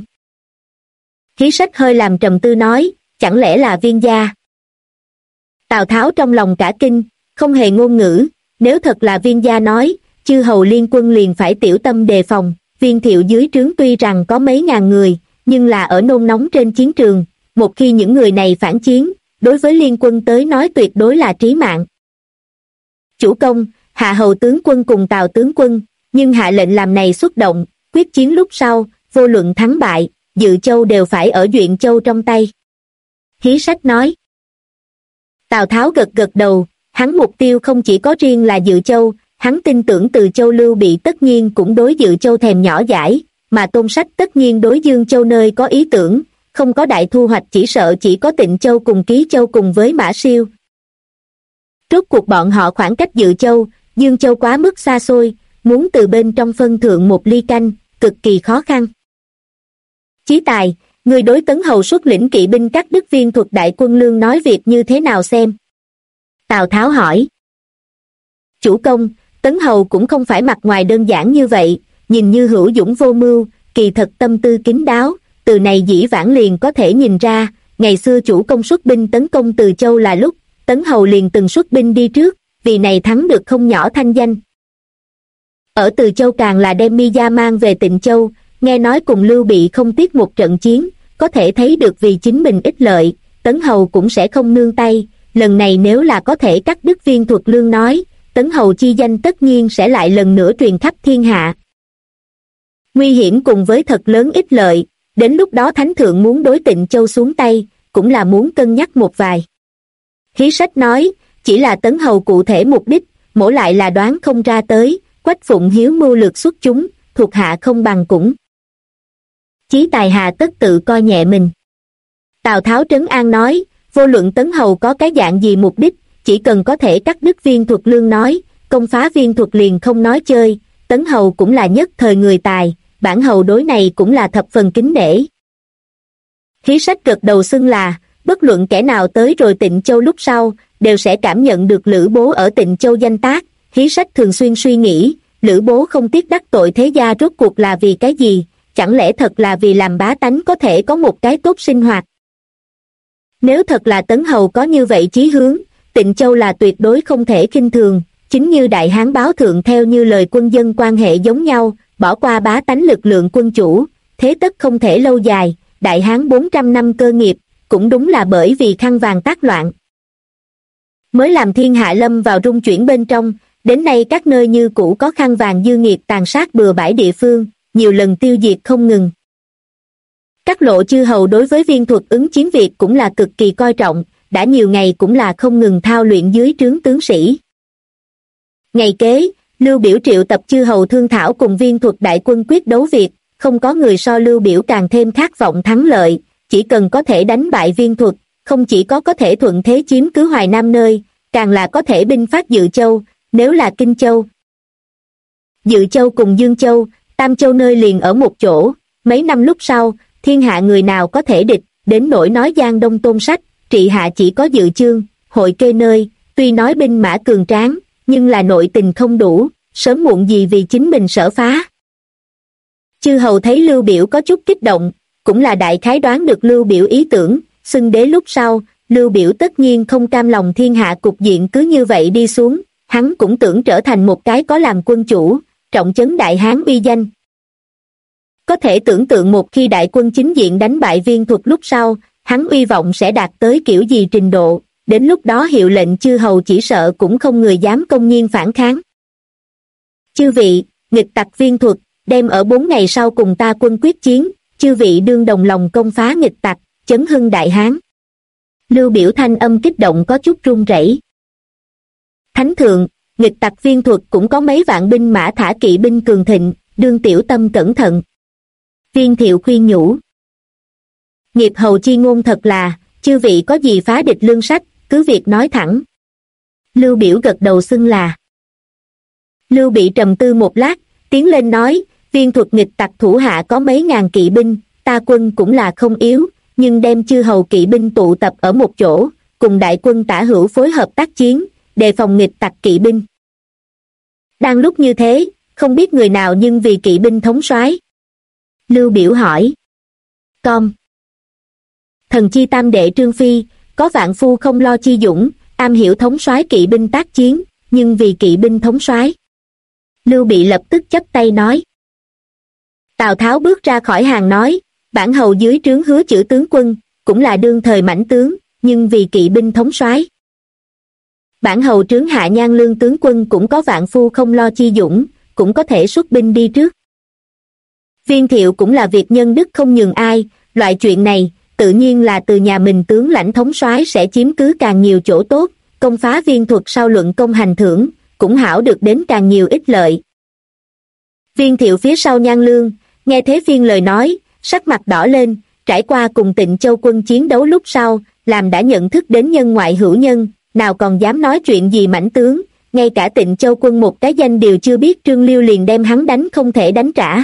Hí Sách hơi làm trầm tư nói, chẳng lẽ là Viên gia? Tào Tháo trong lòng cả kinh, không hề ngôn ngữ, nếu thật là Viên gia nói, chư hầu liên quân liền phải tiểu tâm đề phòng. Viên Thiệu dưới trướng tuy rằng có mấy ngàn người, nhưng là ở nôn nóng trên chiến trường, một khi những người này phản chiến, đối với liên quân tới nói tuyệt đối là trí mạng. Chủ công, Hạ hầu tướng quân cùng Tào tướng quân, nhưng hạ lệnh làm này xuất động, quyết chiến lúc sau, vô luận thắng bại, Dự Châu đều phải ở Duyện Châu trong tay. Hí Sách nói. Tào Tháo gật gật đầu, hắn mục tiêu không chỉ có riêng là Dự Châu, hắn tin tưởng Từ Châu Lưu Bị tất nhiên cũng đối Dự Châu thèm nhỏ dãi, mà Tôn Sách tất nhiên đối Dương Châu nơi có ý tưởng, không có đại thu hoạch chỉ sợ chỉ có Tịnh Châu cùng Ký Châu cùng với Mã Siêu. Rốt cuộc bọn họ khoảng cách Dự Châu, Dương Châu quá mức xa xôi, muốn từ bên trong phân thượng một ly canh, cực kỳ khó khăn. Chí Tài, người đối Tấn Hầu xuất lĩnh kỵ binh cắt đứt Viên Thuật đại quân lương nói việc như thế nào xem? Tào Tháo hỏi. Chủ công, Tấn Hầu cũng không phải mặt ngoài đơn giản như vậy, nhìn như hữu dũng vô mưu, kỳ thật tâm tư kín đáo, từ này dĩ vãng liền có thể nhìn ra, ngày xưa chủ công xuất binh tấn công Từ Châu là lúc, Tấn Hầu liền từng xuất binh đi trước, vì này thắng được không nhỏ thanh danh. Ở Từ Châu càng là đem Mi Gia mang về Tịnh Châu, nghe nói cùng Lưu Bị không tiếc một trận chiến, có thể thấy được vì chính mình ích lợi, Tấn Hầu cũng sẽ không nương tay, lần này nếu là có thể cắt đứt Viên Thuật lương nói, Tấn Hầu chi danh tất nhiên sẽ lại lần nữa truyền khắp thiên hạ. Nguy hiểm cùng với thật lớn ích lợi, đến lúc đó Thánh Thượng muốn đối Tịnh Châu xuống tay, cũng là muốn cân nhắc một vài. Hí Sách nói, chỉ là Tấn Hầu cụ thể mục đích, mổ lại là đoán không ra tới, Quách Phụng Hiếu mưu lược xuất chúng, thuộc hạ không bằng cũng. Chí tài hà tất tự coi nhẹ mình. Tào Tháo trấn an nói, vô luận Tấn Hầu có cái dạng gì mục đích, chỉ cần có thể cắt đứt Viên Thuật Lương nói, công phá Viên Thuật liền không nói chơi. Tấn Hầu cũng là nhất thời người tài, bản hầu đối này cũng là thập phần kính nể. Khí Sách gật đầu xưng là, bất luận kẻ nào tới rồi Tịnh Châu lúc sau, đều sẽ cảm nhận được Lữ Bố ở Tịnh Châu danh tác. Khí Sách thường xuyên suy nghĩ, Lữ Bố không tiếc đắc tội thế gia rốt cuộc là vì cái gì, chẳng lẽ thật là vì làm bá tánh có thể có một cái tốt sinh hoạt. Nếu thật là Tấn Hầu có như vậy chí hướng, Tịnh Châu là tuyệt đối không thể khinh thường, chính như Đại Hán báo thượng theo như lời quân dân quan hệ giống nhau, bỏ qua bá tánh lực lượng quân chủ, thế tất không thể lâu dài. Đại Hán 400 năm cơ nghiệp, cũng đúng là bởi vì khăn vàng tác loạn mới làm thiên hạ lâm vào rung chuyển bên trong. Đến nay các nơi như cũ có khăn vàng dư nghiệt tàn sát bừa bãi địa phương, nhiều lần tiêu diệt không ngừng. Các lộ chư hầu đối với Viên Thuật ứng chiến việc cũng là cực kỳ coi trọng, đã nhiều ngày cũng là không ngừng thao luyện dưới trướng tướng sĩ. Ngày kế, Lưu Biểu triệu tập chư hầu thương thảo cùng Viên Thuật đại quân quyết đấu việc, không có người so Lưu Biểu càng thêm khát vọng thắng lợi, chỉ cần có thể đánh bại Viên Thuật, không chỉ có thể thuận thế chiếm cứ Hoài Nam nơi, càng là có thể binh phát Dự Châu, nếu là Kinh Châu. Dự Châu cùng Dương Châu, Tam Châu nơi liền ở một chỗ, mấy năm lúc sau, thiên hạ người nào có thể địch, đến nỗi nói Giang Đông Tôn Sách, trị hạ chỉ có Dự Chương, Hội Kê nơi, tuy nói binh mã cường tráng, nhưng là nội tình không đủ, sớm muộn gì vì chính mình sở phá. Chư hầu thấy Lưu Biểu có chút kích động, cũng là đại khái đoán được Lưu Biểu ý tưởng, xưng đế lúc sau, Lưu Biểu tất nhiên không cam lòng thiên hạ cục diện cứ như vậy đi xuống, hắn cũng tưởng trở thành một cái có làm quân chủ, trọng trấn Đại Hán uy danh. Có thể tưởng tượng một khi đại quân chính diện đánh bại Viên Thuật lúc sau, hắn uy vọng sẽ đạt tới kiểu gì trình độ, đến lúc đó hiệu lệnh chư hầu chỉ sợ cũng không người dám công nhiên phản kháng. Chư vị, nghịch tặc Viên Thuật, đem ở 4 ngày sau cùng ta quân quyết chiến, chư vị đương đồng lòng công phá nghịch tặc, chấn hưng Đại Hán. Lưu Biểu thanh âm kích động có chút run rẩy. Thánh thượng, nghịch tặc Viên Thuật cũng có mấy vạn binh mã thả kỵ binh cường thịnh, đương tiểu tâm cẩn thận. Viên Thiệu khuyên nhủ. Nghiệp hầu chi ngôn thật là, chư vị có gì phá địch lương sách, cứ việc nói thẳng. Lưu Biểu gật đầu xưng là. Lưu Bị trầm tư một lát, tiến lên nói, Viên Thuật nghịch tặc thủ hạ có mấy ngàn kỵ binh, ta quân cũng là không yếu, nhưng đem chư hầu kỵ binh tụ tập ở một chỗ, cùng đại quân tả hữu phối hợp tác chiến, đề phòng nghịch tặc kỵ binh. Đang lúc như thế, không biết người nào nhưng vì kỵ binh thống soái. Lưu Biểu hỏi. Con. Thần chi tam đệ Trương Phi, có vạn phu không lo chi dũng, am hiểu thống soái kỵ binh tác chiến, nhưng vì kỵ binh thống soái. Lưu Bị lập tức chắp tay nói. Tào Tháo bước ra khỏi hàng nói, bản hầu dưới trướng Hứa Chử tướng quân, cũng là đương thời mãnh tướng, nhưng vì kỵ binh thống soái. Bản hầu trướng hạ Nhan Lương tướng quân cũng có vạn phu không lo chi dũng, cũng có thể xuất binh đi trước. Viên Thiệu cũng là việc nhân đức không nhường ai, loại chuyện này, tự nhiên là từ nhà mình tướng lãnh thống soái sẽ chiếm cứ càng nhiều chỗ tốt, công phá Viên Thuật sau luận công hành thưởng, cũng hảo được đến càng nhiều ích lợi. Viên Thiệu phía sau Nhan Lương, nghe thế phiên lời nói, sắc mặt đỏ lên, trải qua cùng Tịnh Châu quân chiến đấu lúc sau, làm đã nhận thức đến nhân ngoại hữu nhân, nào còn dám nói chuyện gì mãnh tướng, ngay cả Tịnh Châu quân một cái danh đều chưa biết Trương Liêu liền đem hắn đánh không thể đánh trả.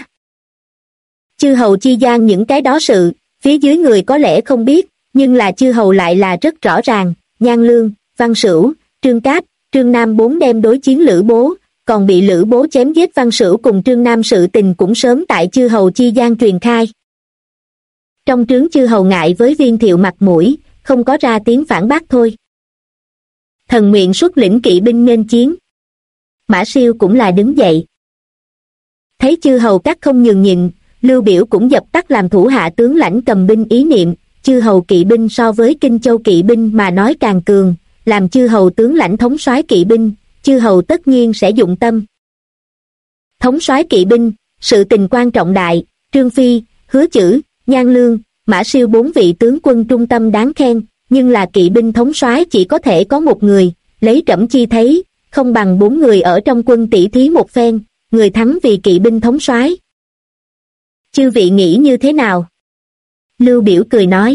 Chư hầu chi gian những cái đó sự, phía dưới người có lẽ không biết, nhưng là chư hầu lại là rất rõ ràng, Nhan Lương, Văn Sửu, Trương Cáp, Trương Nam bốn đem đối chiến Lữ Bố, còn bị Lữ Bố chém giết Văn Sửu cùng Trương Nam sự tình cũng sớm tại chư hầu chi gian truyền khai. Trong trướng chư hầu ngại với Viên Thiệu mặt mũi, không có ra tiếng phản bác thôi. Thần nguyện xuất lĩnh kỵ binh nên chiến. Mã Siêu cũng là đứng dậy. Thấy chư hầu các không nhường nhịn, Lưu Biểu cũng dập tắt làm thủ hạ tướng lãnh cầm binh ý niệm, chư hầu kỵ binh so với Kinh Châu kỵ binh mà nói càng cường, làm chư hầu tướng lãnh thống soái kỵ binh, chư hầu tất nhiên sẽ dụng tâm. Thống soái kỵ binh, sự tình quan trọng đại, Trương Phi, Hứa Chử, Nhan Lương, Mã Siêu 4 vị tướng quân trung tâm đáng khen, nhưng là kỵ binh thống soái chỉ có thể có một người, lấy trẫm chi thấy, không bằng 4 người ở trong quân tỷ thí một phen, người thắng vì kỵ binh thống soái. Chư vị nghĩ như thế nào? Lưu Biểu cười nói.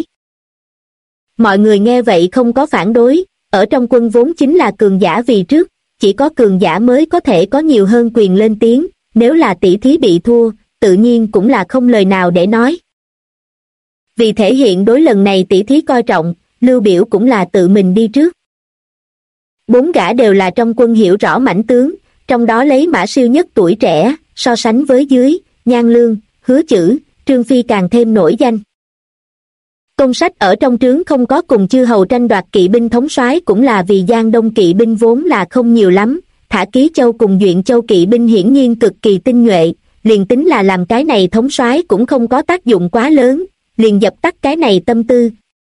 Mọi người nghe vậy không có phản đối, ở trong quân vốn chính là cường giả vì trước, chỉ có cường giả mới có thể có nhiều hơn quyền lên tiếng, nếu là tỷ thí bị thua, tự nhiên cũng là không lời nào để nói. Vì thể hiện đối lần này tỷ thí coi trọng, Lưu Biểu cũng là tự mình đi trước. 4 gã đều là trong quân hiểu rõ mãnh tướng, trong đó lấy Mã Siêu nhất tuổi trẻ, so sánh với dưới, Nhan Lương, Hứa Chử, Trương Phi càng thêm nổi danh. Công Sách ở trong trướng không có cùng chư hầu tranh đoạt kỵ binh thống soái cũng là vì Giang Đông kỵ binh vốn là không nhiều lắm, Thả Ký Châu cùng Duyện Châu kỵ binh hiển nhiên cực kỳ tinh nhuệ, liền tính là làm cái này thống soái cũng không có tác dụng quá lớn, liền dập tắt cái này tâm tư.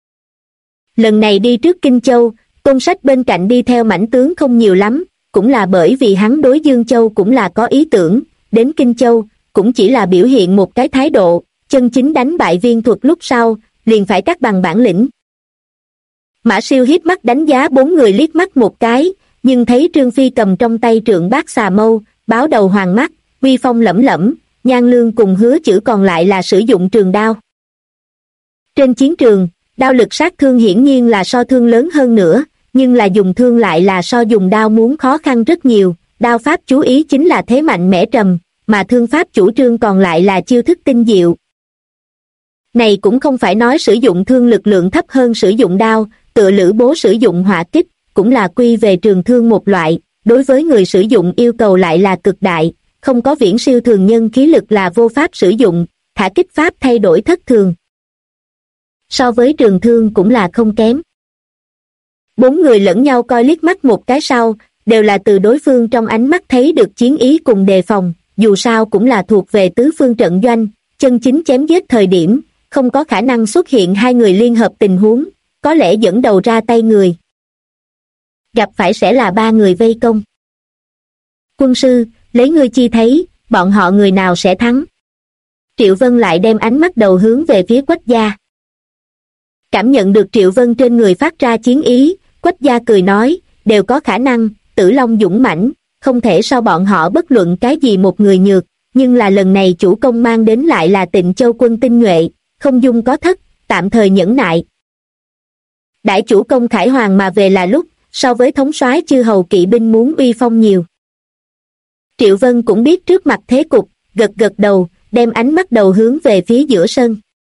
Lần này đi trước Kinh Châu, Công Sách bên cạnh đi theo mãnh tướng không nhiều lắm, cũng là bởi vì hắn đối Dương Châu cũng là có ý tưởng, đến Kinh Châu cũng chỉ là biểu hiện một cái thái độ, chân chính đánh bại Viên Thuật lúc sau, liền phải cắt bằng bản lĩnh. Mã Siêu hiếp mắt đánh giá 4 người liếc mắt một cái, nhưng thấy Trương Phi cầm trong tay trượng bát xà mâu, báo đầu hoàng mắt, uy phong lẫm lẫm, Nhan Lương cùng Hứa Chử còn lại là sử dụng trường đao. Trên chiến trường, đao lực sát thương hiển nhiên là so thương lớn hơn nữa, nhưng là dùng thương lại là so dùng đao muốn khó khăn rất nhiều, đao pháp chú ý chính là thế mạnh mẽ trầm, mà thương pháp chủ trương còn lại là chiêu thức tinh diệu. Này cũng không phải nói sử dụng thương lực lượng thấp hơn sử dụng đao, tựa Lữ Bố sử dụng hỏa kích, cũng là quy về trường thương một loại, đối với người sử dụng yêu cầu lại là cực đại, không có viễn siêu thường nhân khí lực là vô pháp sử dụng, thả kích pháp thay đổi thất thường. So với trường thương cũng là không kém. 4 người lẫn nhau coi liếc mắt một cái sau, đều là từ đối phương trong ánh mắt thấy được chiến ý cùng đề phòng, dù sao cũng là thuộc về tứ phương trận doanh, chân chính chém giết thời điểm, không có khả năng xuất hiện 2 người liên hợp tình huống, có lẽ dẫn đầu ra tay người. Gặp phải sẽ là 3 người vây công. Quân sư, lấy ngươi chi thấy, bọn họ người nào sẽ thắng? Triệu Vân lại đem ánh mắt đầu hướng về phía Quách gia. Cảm nhận được Triệu Vân trên người phát ra chiến ý, Quách gia cười nói, đều có khả năng, Tử Long dũng mãnh, không thể so bọn họ bất luận cái gì một người nhược, nhưng là lần này chủ công mang đến lại là Tịnh Châu quân tinh nhuệ, không dung có thất, tạm thời nhẫn nại. Đại chủ công khải hoàng mà về là lúc, so với thống soái chư hầu kỵ binh muốn uy phong nhiều. Triệu Vân cũng biết trước mặt thế cục, gật gật đầu, đem ánh mắt đầu hướng về phía giữa sân.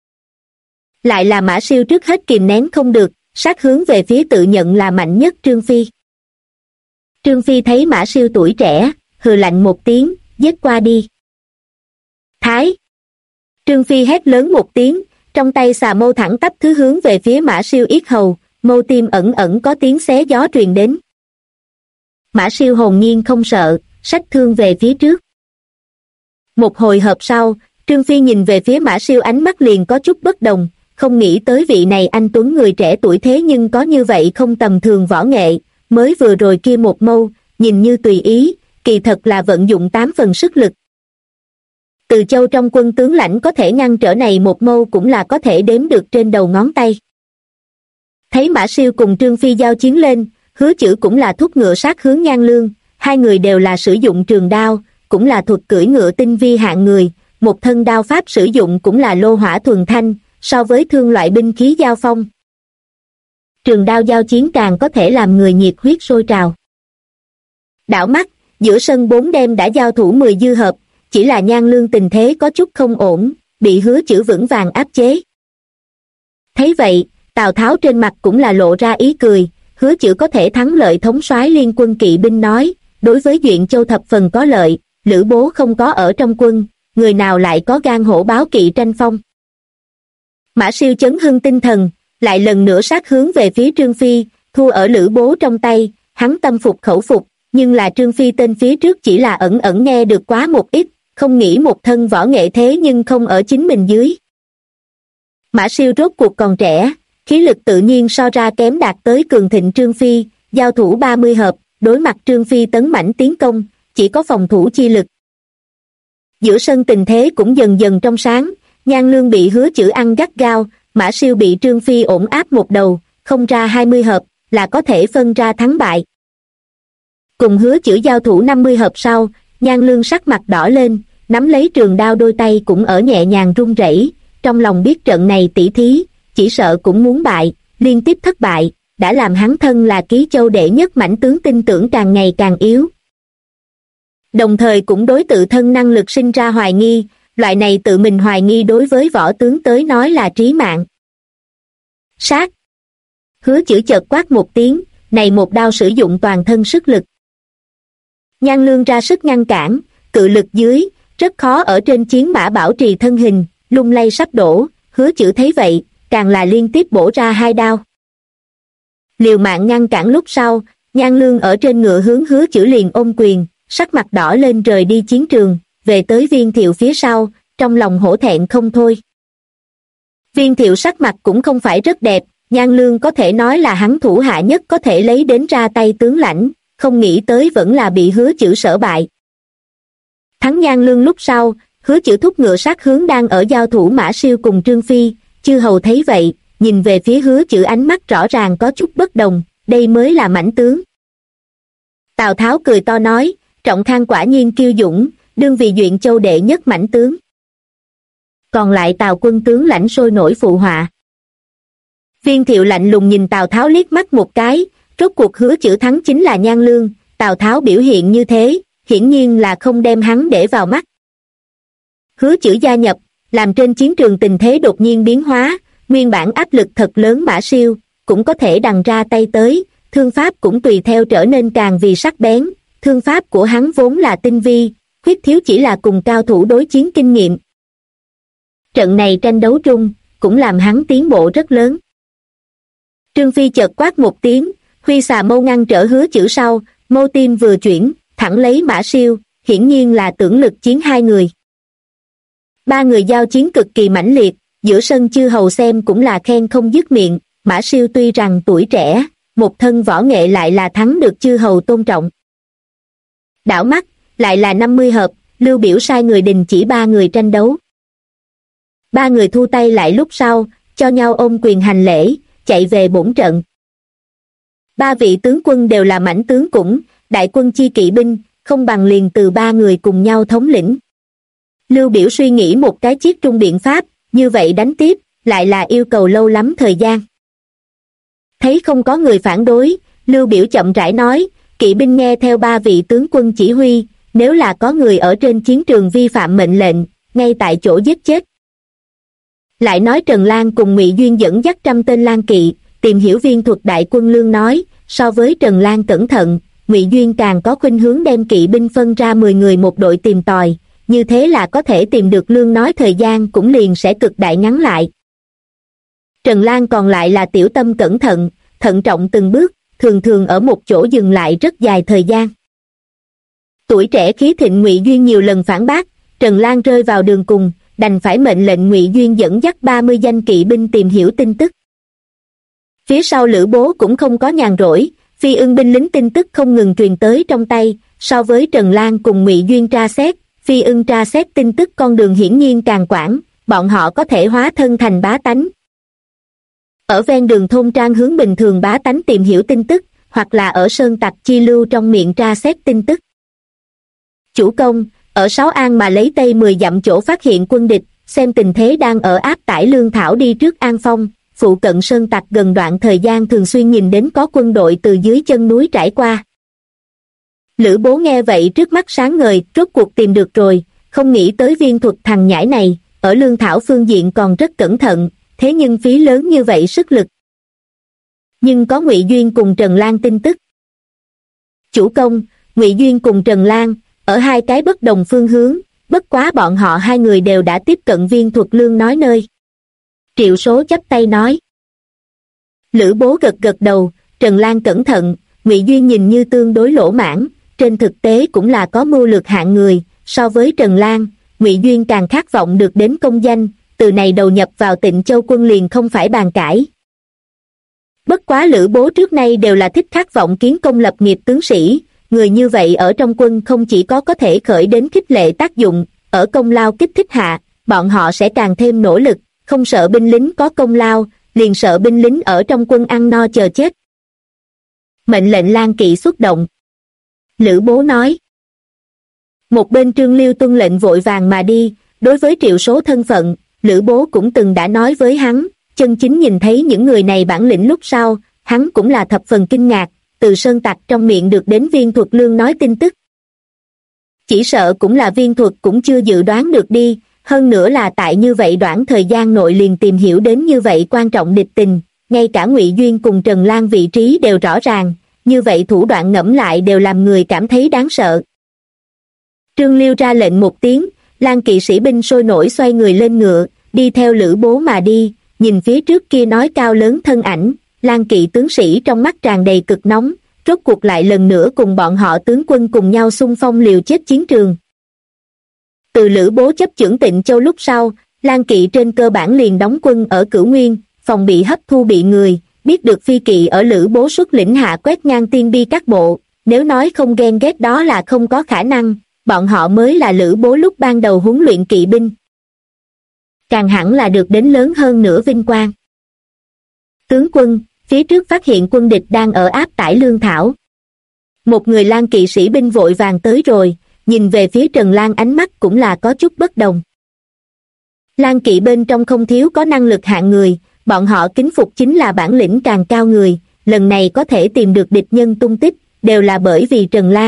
Lại là Mã Siêu trước hết kìm nén không được, sát hướng về phía tự nhận là mạnh nhất Trương Phi. Trương Phi thấy Mã Siêu tuổi trẻ, hừ lạnh một tiếng, giết qua đi. Thái! Trương Phi hét lớn một tiếng, trong tay xà mâu thẳng tắp thứ hướng về phía Mã Siêu yết hầu, mâu tim ẩn ẩn có tiếng xé gió truyền đến. Mã Siêu hồn nhiên không sợ, xách thương về phía trước. Một hồi hộp sau, Trương Phi nhìn về phía Mã Siêu ánh mắt liền có chút bất đồng, không nghĩ tới vị này anh tuấn người trẻ tuổi thế nhưng có như vậy không tầm thường võ nghệ, mới vừa rồi kia một mâu, nhìn như tùy ý, kỳ thật là vận dụng 8 phần sức lực. Từ Châu trong quân tướng lãnh có thể ngăn trở này một mâu cũng là có thể đếm được trên đầu ngón tay. Thấy Mã Siêu cùng Trương Phi giao chiến lên, Hứa Chử cũng là thúc ngựa sát hướng Nhan Lương, 2 người đều là sử dụng trường đao, cũng là thuật cưỡi ngựa tinh vi hạng người, một thân đao pháp sử dụng cũng là lô hỏa thuần thanh, so với thương loại binh khí giao phong. Trường đao giao chiến càng có thể làm người nhiệt huyết sôi trào. Đảo mắt, giữa sân 4 đêm đã giao thủ 10 dư hợp, chỉ là Nhan Lương tình thế có chút không ổn, bị Hứa Chử vững vàng áp chế. Thấy vậy, Tào Tháo trên mặt cũng là lộ ra ý cười, Hứa Chử có thể thắng lợi thống soái liên quân kỵ binh nói, đối với Duyện Châu thập phần có lợi, Lữ Bố không có ở trong quân, người nào lại có gan hổ báo kỵ tranh phong. Mã Siêu chấn hưng tinh thần, lại lần nữa sát hướng về phía Trương Phi, thua ở Lữ Bố trong tay, hắn tâm phục khẩu phục, nhưng là Trương Phi tên phía trước chỉ là ẩn ẩn nghe được quá một ít, không nghĩ một thân võ nghệ thế nhưng không ở chính mình dưới. Mã Siêu rốt cuộc còn trẻ, khí lực tự nhiên so ra kém đạt tới cường thịnh Trương Phi, giao thủ 30 hợp, đối mặt Trương Phi tấn mãnh tiến công, chỉ có phòng thủ chi lực. Giữa sân tình thế cũng dần dần trong sáng, Nhan Lương bị Hứa Chử ăn gắt gao, Mã Siêu bị Trương Phi ổn áp một đầu, không ra 20 hợp, là có thể phân ra thắng bại. Cùng Hứa Chử giao thủ 50 hợp sau, Nhan Lương sắc mặt đỏ lên, nắm lấy trường đao, đôi tay cũng ở nhẹ nhàng run rẩy, trong lòng biết trận này tỷ thí, chỉ sợ cũng muốn bại, liên tiếp thất bại, đã làm hắn thân là Ký Châu đệ nhất mãnh tướng tin tưởng càng ngày càng yếu. Đồng thời cũng đối tự thân năng lực sinh ra hoài nghi, loại này tự mình hoài nghi đối với võ tướng tới nói là trí mạng. Sát! Hứa Chữ chợt quát một tiếng, này một đao sử dụng toàn thân sức lực. Nhan Lương ra sức ngăn cản, cự lực dưới, rất khó ở trên chiến mã bảo trì thân hình, lung lay sắp đổ. Hứa Chữ thấy vậy, càng là liên tiếp bổ ra hai đao. Liều mạng ngăn cản lúc sau, Nhan Lương ở trên ngựa hướng Hứa Chữ liền ôm quyền, sắc mặt đỏ lên rời đi chiến trường, về tới Viên Thiệu phía sau, trong lòng hổ thẹn không thôi. Viên Thiệu sắc mặt cũng không phải rất đẹp, Nhan Lương có thể nói là hắn thủ hạ nhất có thể lấy đến ra tay tướng lãnh, không nghĩ tới vẫn là bị Hứa Chữ sở bại. Thắng Nhan Lương lúc sau, Hứa Chữ thúc ngựa sát hướng đang ở giao thủ Mã Siêu cùng Trương Phi, chư hầu thấy vậy, nhìn về phía Hứa Chữ ánh mắt rõ ràng có chút bất đồng, đây mới là mãnh tướng. Tào Tháo cười to nói, Trọng Khang quả nhiên kiêu dũng, đương vì Duyện Châu đệ nhất mãnh tướng. Còn lại Tào quân tướng lãnh sôi nổi phụ họa. Viên Thiệu lạnh lùng nhìn Tào Tháo liếc mắt một cái, rốt cuộc Hứa Chữ thắng chính là Nhan Lương, Tào Tháo biểu hiện như thế, hiển nhiên là không đem hắn để vào mắt. Hứa Chữ gia nhập, làm trên chiến trường tình thế đột nhiên biến hóa, nguyên bản áp lực thật lớn Mã Siêu, cũng có thể đằng ra tay tới, thương pháp cũng tùy theo trở nên càng vì sắc bén, thương pháp của hắn vốn là tinh vi, khuyết thiếu chỉ là cùng cao thủ đối chiến kinh nghiệm. Trận này tranh đấu trung, cũng làm hắn tiến bộ rất lớn. Trương Phi chợt quát một tiếng, huy xà mâu ngăn trở Hứa Chữ sau, mâu tim vừa chuyển, thẳng lấy Mã Siêu, hiển nhiên là tưởng lực chiến hai người. Ba người giao chiến cực kỳ mãnh liệt, giữa sân chư hầu xem cũng là khen không dứt miệng, Mã Siêu tuy rằng tuổi trẻ, một thân võ nghệ lại là thắng được chư hầu tôn trọng. Đảo mắt, lại là 50 hợp, Lưu Biểu sai người đình chỉ ba người tranh đấu. Ba người thu tay lại lúc sau, cho nhau ôm quyền hành lễ, chạy về bổn trận. Ba vị tướng quân đều là mãnh tướng cũng, đại quân chi kỵ binh, không bằng liền từ ba người cùng nhau thống lĩnh. Lưu Biểu suy nghĩ một cái chiết trung biện pháp, như vậy đánh tiếp, lại là yêu cầu lâu lắm thời gian. Thấy không có người phản đối, Lưu Biểu chậm rãi nói, kỵ binh nghe theo ba vị tướng quân chỉ huy, nếu là có người ở trên chiến trường vi phạm mệnh lệnh, ngay tại chỗ giết chết. Lại nói Trần Lan cùng Ngụy Duyên dẫn dắt 100 tên Lan kỵ, tìm hiểu viên thuật đại quân lương nói, so với Trần Lan cẩn thận, Ngụy Duyên càng có khuynh hướng đem kỵ binh phân ra 10 người một đội tìm tòi, như thế là có thể tìm được lương nói thời gian cũng liền sẽ cực đại ngắn lại. Trần Lan còn lại là tiểu tâm cẩn thận, thận trọng từng bước, thường thường ở một chỗ dừng lại rất dài thời gian. Tuổi trẻ khí thịnh Ngụy Duyên nhiều lần phản bác, Trần Lan rơi vào đường cùng, đành phải mệnh lệnh Ngụy Duyên dẫn dắt 30 danh kỵ binh tìm hiểu tin tức. Phía sau Lữ Bố cũng không có nhàn rỗi, Phi Ưng binh lính tin tức không ngừng truyền tới trong tay, so với Trần Lan cùng Ngụy Duyên tra xét, Phi Ưng tra xét tin tức con đường hiển nhiên càng quảng, bọn họ có thể hóa thân thành bá tánh. Ở ven đường thôn trang hướng bình thường bá tánh tìm hiểu tin tức, hoặc là ở sơn tặc chi lưu trong miệng tra xét tin tức. Chủ công, ở Sáu An mà lấy Tây 10 dặm chỗ phát hiện quân địch, xem tình thế đang ở áp tải lương thảo đi trước An Phong, phụ cận sơn tặc gần đoạn thời gian thường xuyên nhìn đến có quân đội từ dưới chân núi trải qua. Lữ Bố nghe vậy trước mắt sáng ngời, rốt cuộc tìm được rồi, không nghĩ tới viên thuật thằng nhãi này, ở lương thảo phương diện còn rất cẩn thận, thế nhưng phí lớn như vậy sức lực. Nhưng có Ngụy Duyên cùng Trần Lan tin tức. Chủ công, Ngụy Duyên cùng Trần Lan, ở hai cái bất đồng phương hướng, bất quá bọn họ hai người đều đã tiếp cận viên thuật lương nói nơi. Triệu Số chắp tay nói. Lữ Bố gật gật đầu, Trần Lan cẩn thận, Ngụy Duyên nhìn như tương đối lỗ mãn, trên thực tế cũng là có mưu lược hạng người, so với Trần Lan, Ngụy Duyên càng khát vọng được đến công danh, từ này đầu nhập vào Tịnh Châu quân liền không phải bàn cãi. Bất quá Lữ Bố trước nay đều là thích khát vọng kiến công lập nghiệp tướng sĩ, người như vậy ở trong quân không chỉ có thể khởi đến khích lệ tác dụng, ở công lao kích thích hạ, bọn họ sẽ càng thêm nỗ lực, không sợ binh lính có công lao, liền sợ binh lính ở trong quân ăn no chờ chết. Mệnh lệnh Lan kỵ xuất động. Lữ Bố nói. Một bên Trương Liêu tuân lệnh vội vàng mà đi, đối với Triệu Số thân phận, Lữ Bố cũng từng đã nói với hắn, chân chính nhìn thấy những người này bản lĩnh lúc sau, hắn cũng là thập phần kinh ngạc, từ Sơn Tặc trong miệng được đến Viên Thuật Lương nói tin tức. Chỉ sợ cũng là Viên Thuật cũng chưa dự đoán được đi, hơn nữa là tại như vậy đoạn thời gian nội liền tìm hiểu đến như vậy quan trọng địch tình, ngay cả Ngụy Duyên cùng Trần Lan vị trí đều rõ ràng, như vậy thủ đoạn ngẫm lại đều làm người cảm thấy đáng sợ. Trương Liêu ra lệnh một tiếng, Lan kỵ sĩ binh sôi nổi xoay người lên ngựa, đi theo Lữ Bố mà đi, nhìn phía trước kia nói cao lớn thân ảnh, Lan kỵ tướng sĩ trong mắt tràn đầy cực nóng, rốt cuộc lại lần nữa cùng bọn họ tướng quân cùng nhau xung phong liều chết chiến trường. Từ Lữ Bố chấp chưởng Tịnh Châu lúc sau, Lan kỵ trên cơ bản liền đóng quân ở Cửu Nguyên, phòng bị hấp thu bị người, biết được phi kỵ ở Lữ Bố xuất lĩnh hạ quét ngang tiên bi các bộ, nếu nói không ghen ghét đó là không có khả năng, bọn họ mới là Lữ Bố lúc ban đầu huấn luyện kỵ binh. Càng hẳn là được đến lớn hơn nữa vinh quang. Tướng quân, phía trước phát hiện quân địch đang ở áp tải lương thảo. Một người Lan kỵ sĩ binh vội vàng tới rồi, nhìn về phía Trần Lan ánh mắt cũng là có chút bất đồng. Lan kỵ bên trong không thiếu có năng lực hạng người, bọn họ kính phục chính là bản lĩnh càng cao người, lần này có thể tìm được địch nhân tung tích, đều là bởi vì Trần Lan.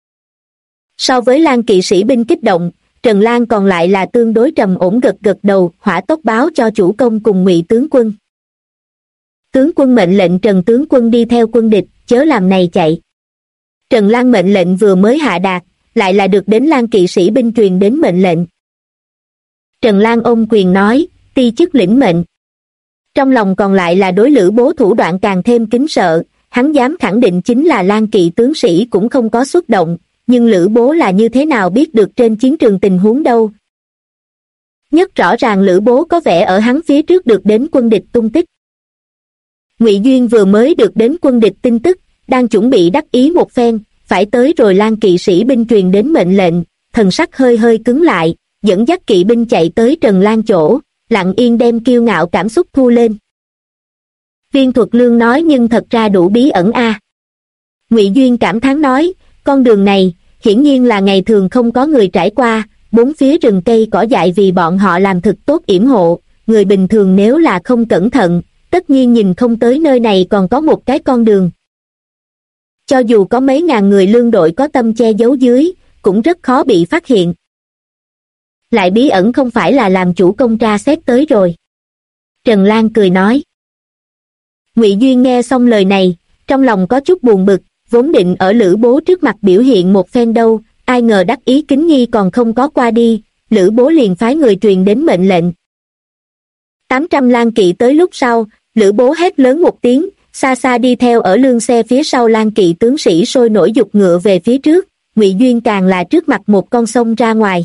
So với Lan kỵ sĩ binh kích động, Trần Lan còn lại là tương đối trầm ổn gật gật đầu, hỏa tốc báo cho chủ công cùng Ngụy tướng quân. Tướng quân mệnh lệnh Trần tướng quân đi theo quân địch, chớ làm này chạy. Trần Lan mệnh lệnh vừa mới hạ đạt, lại là được đến Lan kỵ sĩ binh truyền đến mệnh lệnh. Trần Lan ôm quyền nói, ti chức lĩnh mệnh. Trong lòng còn lại là đối Lữ Bố thủ đoạn càng thêm kính sợ, hắn dám khẳng định chính là Lan kỵ tướng sĩ cũng không có xuất động, nhưng Lữ Bố là như thế nào biết được trên chiến trường tình huống đâu. Nhất rõ ràng Lữ Bố có vẻ ở hắn phía trước được đến quân địch tung tích. Ngụy Duyên vừa mới được đến quân địch tin tức, đang chuẩn bị đắc ý một phen, phải tới rồi Lan kỵ sĩ binh truyền đến mệnh lệnh, thần sắc hơi hơi cứng lại, dẫn dắt kỵ binh chạy tới Trần Lan chỗ, lặng yên đem kiêu ngạo cảm xúc thu lên. Viên Thuật Lương nói nhưng thật ra đủ bí ẩn a. Ngụy Duyên cảm thán nói, con đường này, hiển nhiên là ngày thường không có người trải qua, bốn phía rừng cây cỏ dại vì bọn họ làm thực tốt yểm hộ, người bình thường nếu là không cẩn thận, tất nhiên nhìn không tới nơi này còn có một cái con đường. Cho dù có mấy ngàn người lương đội có tâm che giấu dưới, cũng rất khó bị phát hiện. Lại bí ẩn không phải là làm chủ công tra xét tới rồi. Trần Lan cười nói. Ngụy Duyên nghe xong lời này, trong lòng có chút buồn bực, vốn định ở Lữ Bố trước mặt biểu hiện một phen đâu, ai ngờ đắc ý kính nghi còn không có qua đi, Lữ Bố liền phái người truyền đến mệnh lệnh. 800 Lan kỵ tới lúc sau, Lữ Bố hét lớn một tiếng, xa xa đi theo ở lương xe phía sau Lan kỵ tướng sĩ sôi nổi giục ngựa về phía trước, Ngụy Duyên càng là trước mặt một con sông ra ngoài.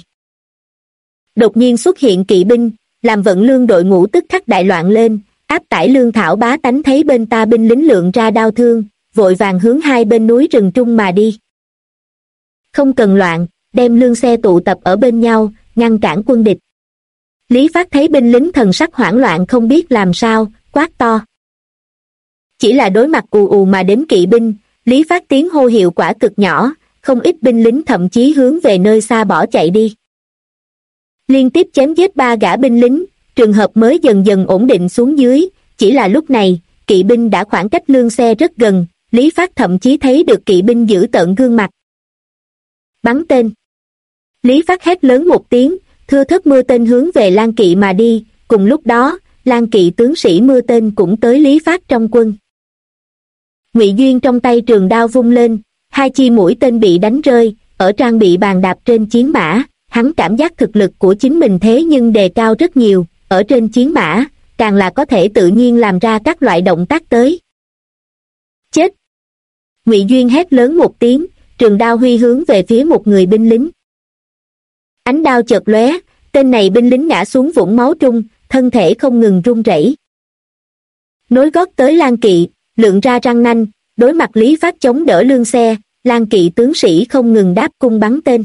Đột nhiên xuất hiện kỵ binh, làm vận lương đội ngũ tức khắc đại loạn lên, áp tải lương thảo bá tánh thấy bên ta binh lính lượng ra đao thương, vội vàng hướng hai bên núi rừng trung mà đi. Không cần loạn, đem lương xe tụ tập ở bên nhau, ngăn cản quân địch. Lý Phát thấy binh lính thần sắc hoảng loạn không biết làm sao, quát to. Chỉ là đối mặt ù ù mà đến kỵ binh, Lý Phát tiếng hô hiệu quả cực nhỏ, không ít binh lính thậm chí hướng về nơi xa bỏ chạy đi. Liên tiếp chém giết 3 gã binh lính, trường hợp mới dần dần ổn định xuống dưới, chỉ là lúc này, kỵ binh đã khoảng cách lương xe rất gần, Lý Phát thậm chí thấy được kỵ binh giữ tợn gương mặt. Bắn tên. Lý Phát hét lớn một tiếng, thưa thớt mưa tên hướng về Lan kỵ mà đi, cùng lúc đó, Lan kỵ tướng sĩ mưa tên cũng tới Lý Phát trong quân. Ngụy Duyên trong tay trường đao vung lên, 2 chi mũi tên bị đánh rơi, ở trang bị bàn đạp trên chiến mã, hắn cảm giác thực lực của chính mình thế nhưng đề cao rất nhiều, ở trên chiến mã, càng là có thể tự nhiên làm ra các loại động tác tới. Chết! Ngụy Duyên hét lớn một tiếng, trường đao huy hướng về phía một người binh lính. Ánh đao chợt lóe, tên này binh lính ngã xuống vũng máu trung, thân thể không ngừng run rẩy. Nối gót tới Lan kỵ, lượng ra răng nanh, đối mặt Lý Phát chống đỡ lương xe, Lan kỵ tướng sĩ không ngừng đáp cung bắn tên.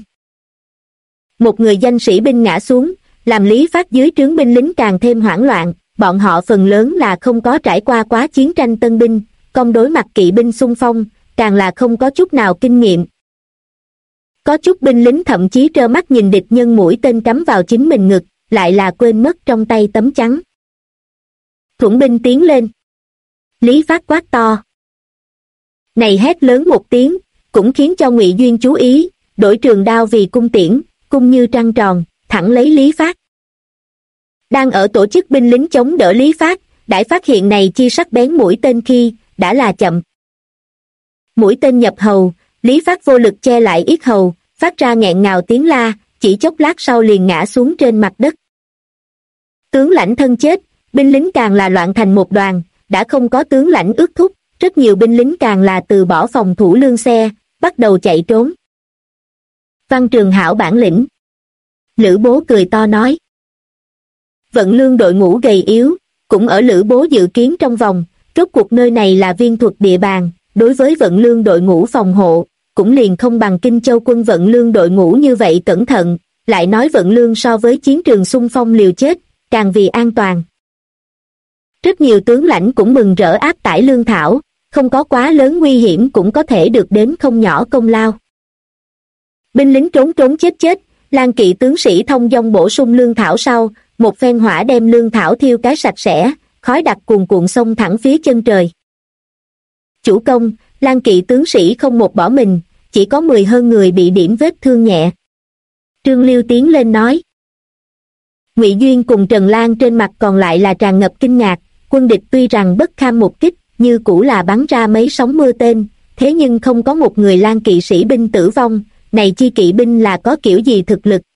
Một người danh sĩ binh ngã xuống, làm Lý Phát dưới trướng binh lính càng thêm hoảng loạn, bọn họ phần lớn là không có trải qua quá chiến tranh tân binh, công đối mặt kỵ binh xung phong, càng là không có chút nào kinh nghiệm. Có chút binh lính thậm chí trơ mắt nhìn địch nhân mũi tên cắm vào chính mình ngực, lại là quên mất trong tay tấm chắn. Thuẫn binh tiến lên. Lý Phát quát to. Này hét lớn một tiếng, cũng khiến cho Ngụy Duyên chú ý, đổi trường đao vì cung tiễn, cung như trăng tròn, thẳng lấy Lý Phát. Đang ở tổ chức binh lính chống đỡ Lý Phát, đã phát hiện này chi sắc bén mũi tên khi, đã là chậm. Mũi tên nhập hầu, Lý Phát vô lực che lại yết hầu, phát ra nghẹn ngào tiếng la, chỉ chốc lát sau liền ngã xuống trên mặt đất. Tướng lãnh thân chết, binh lính càng là loạn thành một đoàn, đã không có tướng lãnh ước thúc, rất nhiều binh lính càng là từ bỏ phòng thủ lương xe, bắt đầu chạy trốn. Văn Trường hảo bản lĩnh. Lữ Bố cười to nói. Vận lương đội ngũ gầy yếu, cũng ở Lữ Bố dự kiến trong vòng, rốt cuộc nơi này là viên thuật địa bàn, đối với vận lương đội ngũ phòng hộ, cũng liền không bằng Kinh Châu quân vận lương đội ngũ như vậy cẩn thận, lại nói vận lương so với chiến trường xung phong liều chết, càng vì an toàn. Rất nhiều tướng lãnh cũng mừng rỡ áp tải lương thảo, không có quá lớn nguy hiểm cũng có thể được đến không nhỏ công lao. Binh lính trốn trốn chết chết, Lang Kỵ tướng sĩ thông dong bổ sung lương thảo sau, một phen hỏa đem lương thảo thiêu cái sạch sẽ, khói đặc cuồn cuộn xông thẳng phía chân trời. Chủ công, Lang Kỵ tướng sĩ không một bỏ mình, chỉ có 10 hơn người bị điểm vết thương nhẹ. Trương Liêu tiến lên nói. Ngụy Duyên cùng Trần Lan trên mặt còn lại là tràn ngập kinh ngạc, quân địch tuy rằng bất kham một kích, như cũ là bắn ra mấy sóng mưa tên, thế nhưng không có một người Lang Kỵ sĩ binh tử vong, này chi kỵ binh là có kiểu gì thực lực,